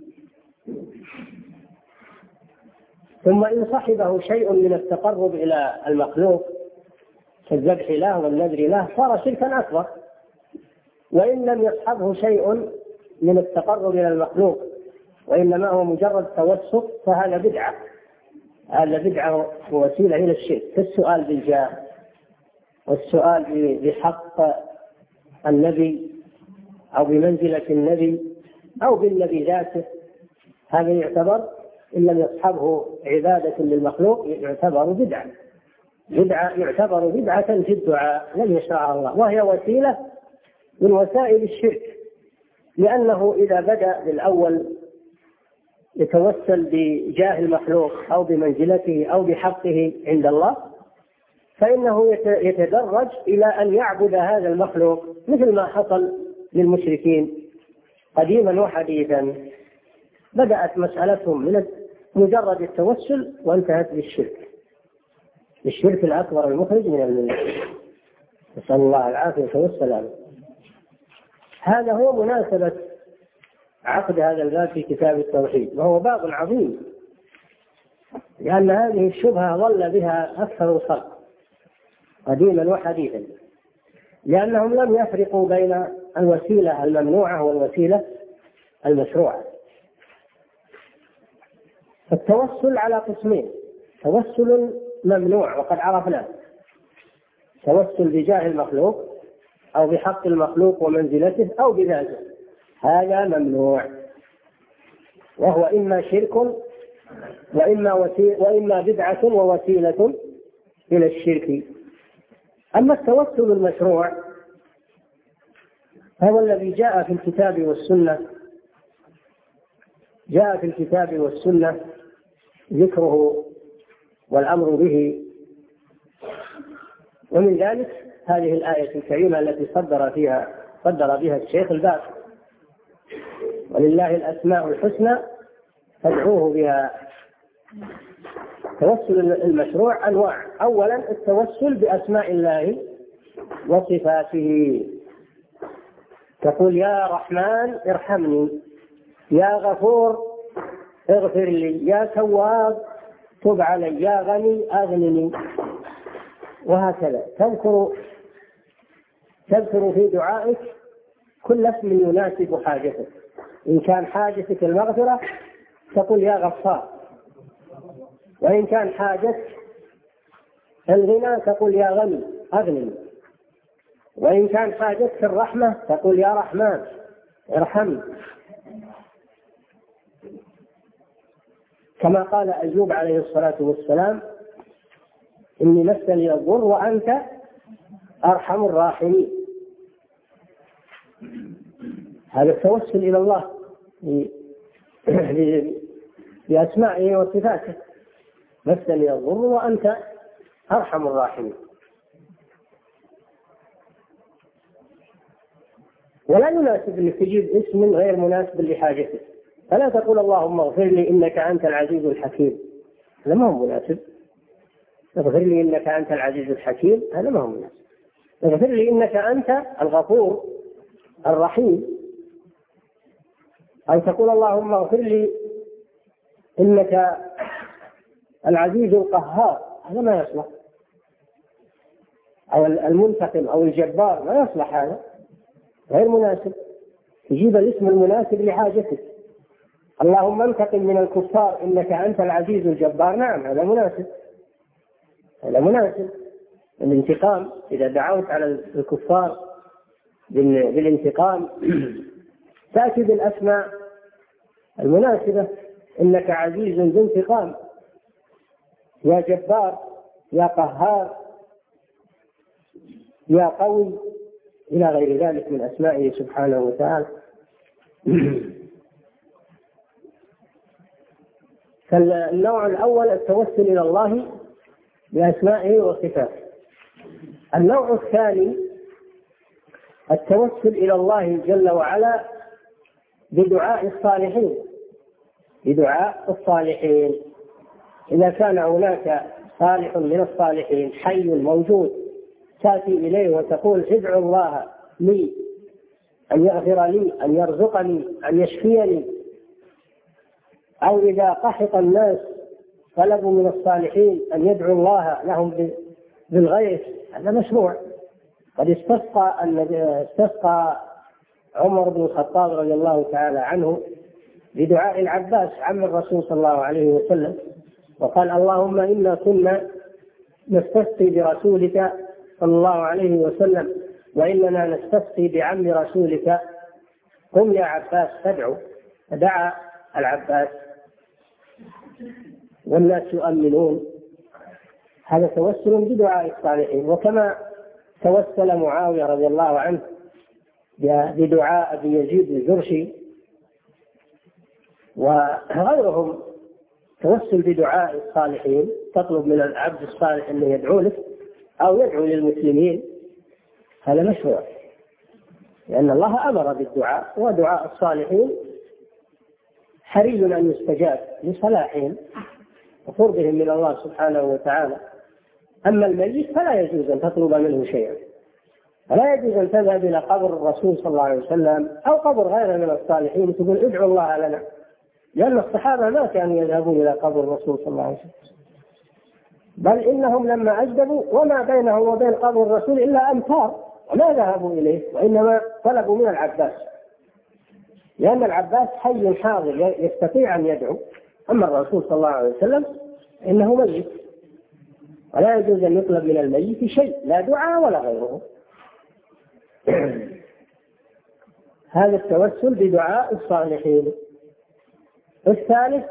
ثم إن صحبه شيء من التقرب إلى المخلوق كالذبح له والنذر له صار شركا أكبر، وإن لم يصحبه شيء من التقرب إلى المخلوق وإنما هو مجرد توسط فهذا بدعة، هذا بدعة ووسيلة إلى الشرك، كالسؤال بالجاه والسؤال بحق النبي أو بمنزلة النبي أو بالنبي ذاته، هذا يعتبر إن لم يصحبه عبادة للمخلوق يعتبر بدعة، بدعة يعتبر بدعة في الدعاء لم يشرعها الله، وهي وسيلة من وسائل الشرك، لأنه إذا بدأ بالأول يتوسل بجاه المخلوق أو بمنزلته أو بحقه عند الله فإنه يتدرج إلى أن يعبد هذا المخلوق، مثل ما حصل للمشركين قديما وحديثا، بدأت مسألتهم من مجرد التوسل وانتهت بالشرك، بالشرك الأكبر المخرج من الملة، نسأل الله العافية والسلام. هذا هو مناسبة عقد هذا الباب في كتاب التوحيد، وهو باب عظيم، لأن هذه الشبهة ظل بها أكثر الخلق قديما وحديثا، لأنهم لم يفرقوا بين الوسيلة الممنوعة والوسيلة المشروعة. التوسل على قسمين: توسل ممنوع وقد عرفناه، توسل بجاه المخلوق أو بحق المخلوق ومنزلته أو بذاته، هذا ممنوع، وهو إما شرك وإما, وإما بدعة ووسيلة إلى الشرك. أما التوسل المشروع هو الذي جاء في الكتاب والسنة جاء في الكتاب والسنة ذكره والأمر به، ومن ذلك هذه الآية الكريمة التي صدر فيها صدر بها الشيخ الباقر: ولله الأسماء الحسنى فادعوه بها. التوسل المشروع أنواع: أولا التوسل بأسماء الله وصفاته، تقول يا رحمن ارحمني، يا غفور اغفر لي، يا تواب تب علي، يا غني أغنني، وهكذا تذكر تذكر في دعائك كل اسم يناسب حاجتك. إن كان حاجتك المغفرة تقول يا غفار، وإن كان حاجتك الغنى تقول يا غني أغنني، وإن كان حاجتك الرحمة تقول يا رحمن ارحمني، كما قال أيوب عليه الصلاة والسلام: إني مسني الضر وأنت أرحم الراحمين. هذا التوسل إلى الله بأسمائه وصفاته: مسني الضر وأنت أرحم الراحمين. ولا يناسب أنك تجيب اسم غير مناسب لحاجتك، فلا تقول اللهم اغفر لي إنك أنت العزيز الحكيم، هذا ما هو مناسب. اغفر لي إنك أنت العزيز الحكيم، هذا ما هو مناسب. اغفر لي إنك أنت الغفور الرحيم، أو تقول اللهم اغفر لي إنك العزيز القهار، هذا ما يصلح. أو المنتقم أو الجبار، ما يصلح، هذا غير مناسب. تجيب الاسم المناسب لحاجتك. اللهم انتقم من الكفار إنك أنت العزيز الجبار، نعم هذا مناسب، هذا مناسب. الانتقام إذا دعوت على الكفار بالانتقام تأتي بالأسماء المناسبة: إنك عزيز ذو انتقام، يا جبار، يا قهار، يا قوي، إلى غير ذلك من أسمائه سبحانه وتعالى. فالنوع الأول التوسل إلى الله بأسمائه وصفاته. النوع الثاني التوسل إلى الله جل وعلا بدعاء الصالحين، بدعاء الصالحين. إذا كان هناك صالح من الصالحين حي موجود، تأتي إليه وتقول ادعو الله لي أن يغفر لي، أن يرزقني، أن يشفيني. أو إذا قحط الناس طلبوا من الصالحين أن يدعو الله لهم بالغيث، هذا مشروع. قد استسقى استسقى عمر بن الخطاب رضي الله تعالى عنه بدعاء العباس عم الرسول صلى الله عليه وسلم، وقال اللهم إنا كنا نستسقي برسولك صلى الله عليه وسلم، وإننا نستسقي بعم رسولك، قم يا عباس فادعو. فدعا العباس والناس يؤمنون. هذا توسل بدعاء الصالحين. وكما توسل معاوية رضي الله عنه بدعاء أبي يزيد الجرشي وغيرهم، توسل بدعاء الصالحين، تطلب من العبد الصالح أنه يدعو لك أو يدعو للمسلمين، هذا مشروع، لأن الله أمر بالدعاء، ودعاء الصالحين حري أن يستجاب لصلاحهم وقربهم من الله سبحانه وتعالى. أما الميت فلا يجوز أن تطلب منه شيئا، فلا يجوز أن تذهب إلى قبر الرسول صلى الله عليه وسلم أو قبر غيره من الصالحين تقول ادعو الله لنا، لأن الصحابة ما كانوا يذهبون إلى قبر الرسول صلى الله عليه وسلم، بل إنهم لما أجدبوا وما بينهم وبين قبر الرسول إلا أمتار وما ذهبوا إليه، وإنما طلبوا من العباس، لأن العباس حي حاضر يستطيع أن يدعو. أما الرسول صلى الله عليه وسلم إنه ميت ولا يجوز أن يطلب من الميت شيء، لا دعاء ولا غيره. هذا التوسل بدعاء الصالحين. الثالث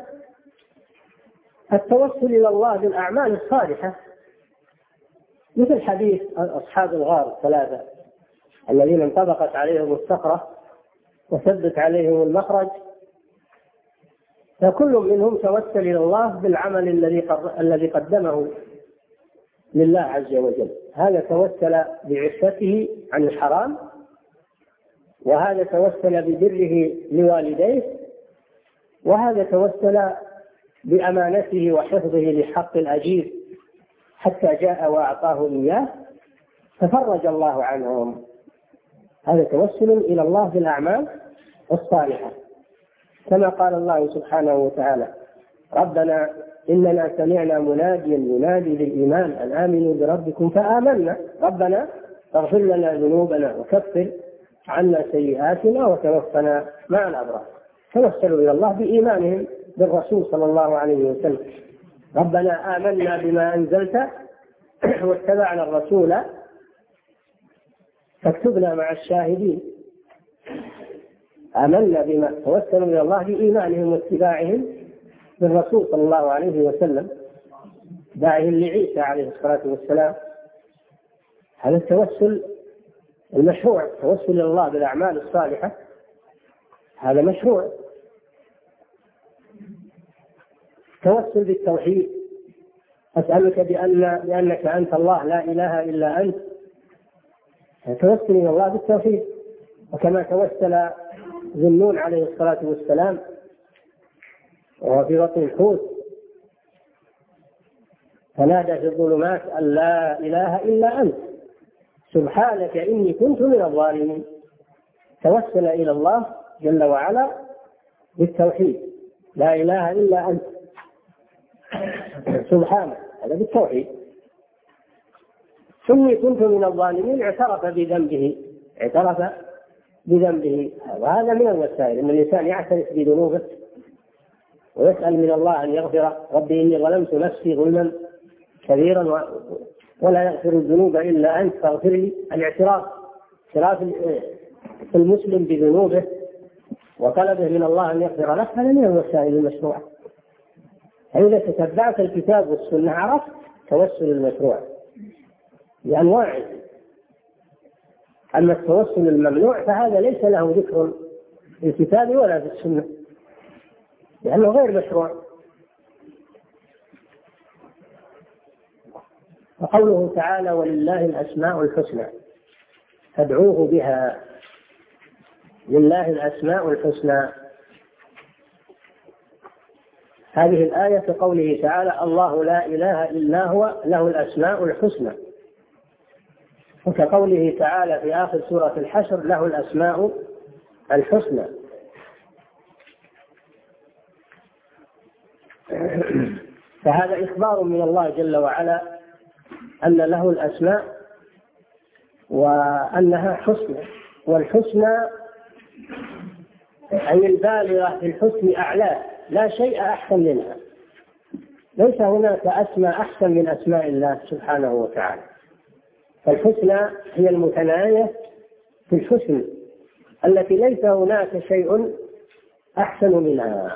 التوسل إلى الله بالأعمال الصالحة، مثل حديث أصحاب الغار الثلاثة الذين انطبقت عليهم الصخرة وثبت عليهم المخرج، فكل منهم توسل إلى الله بالعمل الذي الذي قدمه لله عز وجل. هذا توسل بعفته عن الحرام، وهذا توسل ببره لوالديه، وهذا توسل بأمانته وحفظه لحق الأجير حتى جاء وأعطاه إياه ففرج الله عنهم. هذا توسل إلى الله بالأعمال الصالحة، كما قال الله سبحانه وتعالى: ربنا إننا سمعنا مناديا ينادي للإيمان أن آمنوا بربكم فآمنا ربنا فاغفر لنا ذنوبنا وكفر عنا سيئاتنا وتوفنا مع الأبرار. توسلوا إلى الله بإيمانهم بالرسول صلى الله عليه وسلم: ربنا آمنا بما أنزلت واتبعنا الرسول فاكتبنا مع الشاهدين. آمنا بما توسلوا إلى الله بإيمانهم واتباعهم بالرسول صلى الله عليه وسلم، داعهم لعيسى عليه الصلاة والسلام. هذا التوسل المشروع، التوسل إلى الله بالأعمال الصالحة هذا مشروع. توسل بالتوحيد: أسألك بأن بأنك أنت الله لا إله إلا أنت. توسل إلى الله بالتوحيد. وكما توسل ذو النون عليه الصلاة والسلام وهو في بطن الحوت فنادى في الظلمات أن لا إله إلا أنت سبحانك إني كنت من الظالمين. توسل إلى الله جل وعلا بالتوحيد: لا إله إلا أنت سبحانك، هذا بالتوحيد. إني كنت من الظالمين، اعترف بذنبه اعترف بذنبه وهذا من الوسائل أن الإنسان يعترف بذنوبه ويسأل من الله أن يغفر: ربي إني ظلمت نفسي ظلما كبيرا ولا يغفر الذنوب إلا أنت فاغفر لي. الاعتراف، اعتراف المسلم بذنوبه وطلبه من الله أن يغفر له، هذا من الوسائل المشروعة. إذا تتبعت الكتاب والسنة عرفت توسل المشروع بأنواعه. أما التوسل الممنوع فهذا ليس له ذكر في الكتاب ولا في السنة لأنه غير مشروع. وقوله تعالى: ولله الأسماء الحسنى فادعوه بها. لله الأسماء الحسنى، هذه الآية في قوله تعالى: الله لا إله إلا هو له الأسماء الحسنى. وكقوله تعالى في آخر سورة الحشر: له الأسماء الحسنى. فهذا إخبار من الله جل وعلا أن له الأسماء وأنها حسنى، والحسنى أي البالغة في الحسن أعلاه، لا شيء أحسن منها. ليس هناك أسماء أحسن من أسماء الله سبحانه وتعالى. فالحسنى هي المتناهية في الحسن التي ليس هناك شيء أحسن منها.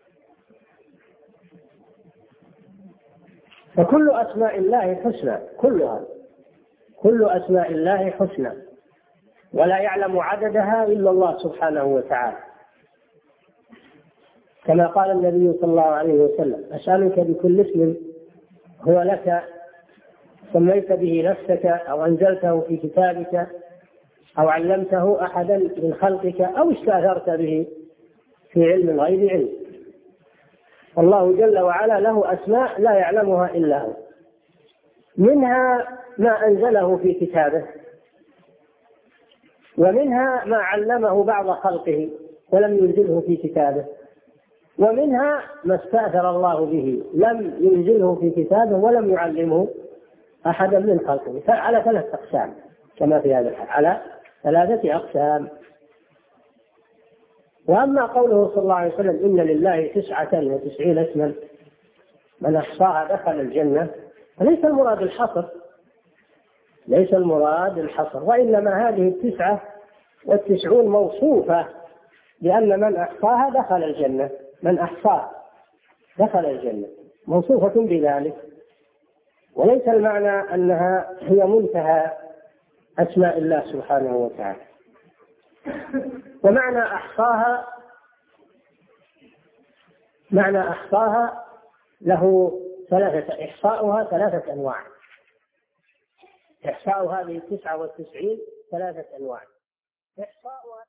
فكل أسماء الله حسنى، كلها كل أسماء الله حسنى، ولا يعلم عددها إلا الله سبحانه وتعالى. كما قال النبي صلى الله عليه وسلم: أسألك بكل اسم هو لك سميت به نفسك أو أنزلته في كتابك أو علمته أحدا من خلقك أو استأثرت به في علم الغيب علم. الله جل وعلا له أسماء لا يعلمها إلا هو، منها ما أنزله في كتابه، ومنها ما علمه بعض خلقه ولم ينزله في كتابه، ومنها ما استأثر الله به لم ينزله في كتابه ولم يعلمه أحدا من خلقه. على ثلاث أقسام كما في هذا الحال، على ثلاثة أقسام. وأما قوله صلى الله عليه وسلم: إن لله تسعة وتسعين اسما من أحصاها دخل الجنة، ليس المراد الحصر، ليس المراد الحصر، وإنما هذه التسعة والتسعون موصوفة لأن من أحصاها دخل الجنة، من أحصاها دخل الجنة، موصوفة بذلك، وليس المعنى أنها هي منتهى أسماء الله سبحانه وتعالى. ومعنى أحصاها، معنى أحصاها له ثلاثة، إحصاؤها ثلاثة أنواع، إحصاء هذه التسعة والتسعين ثلاثة أنواع. إحصاؤها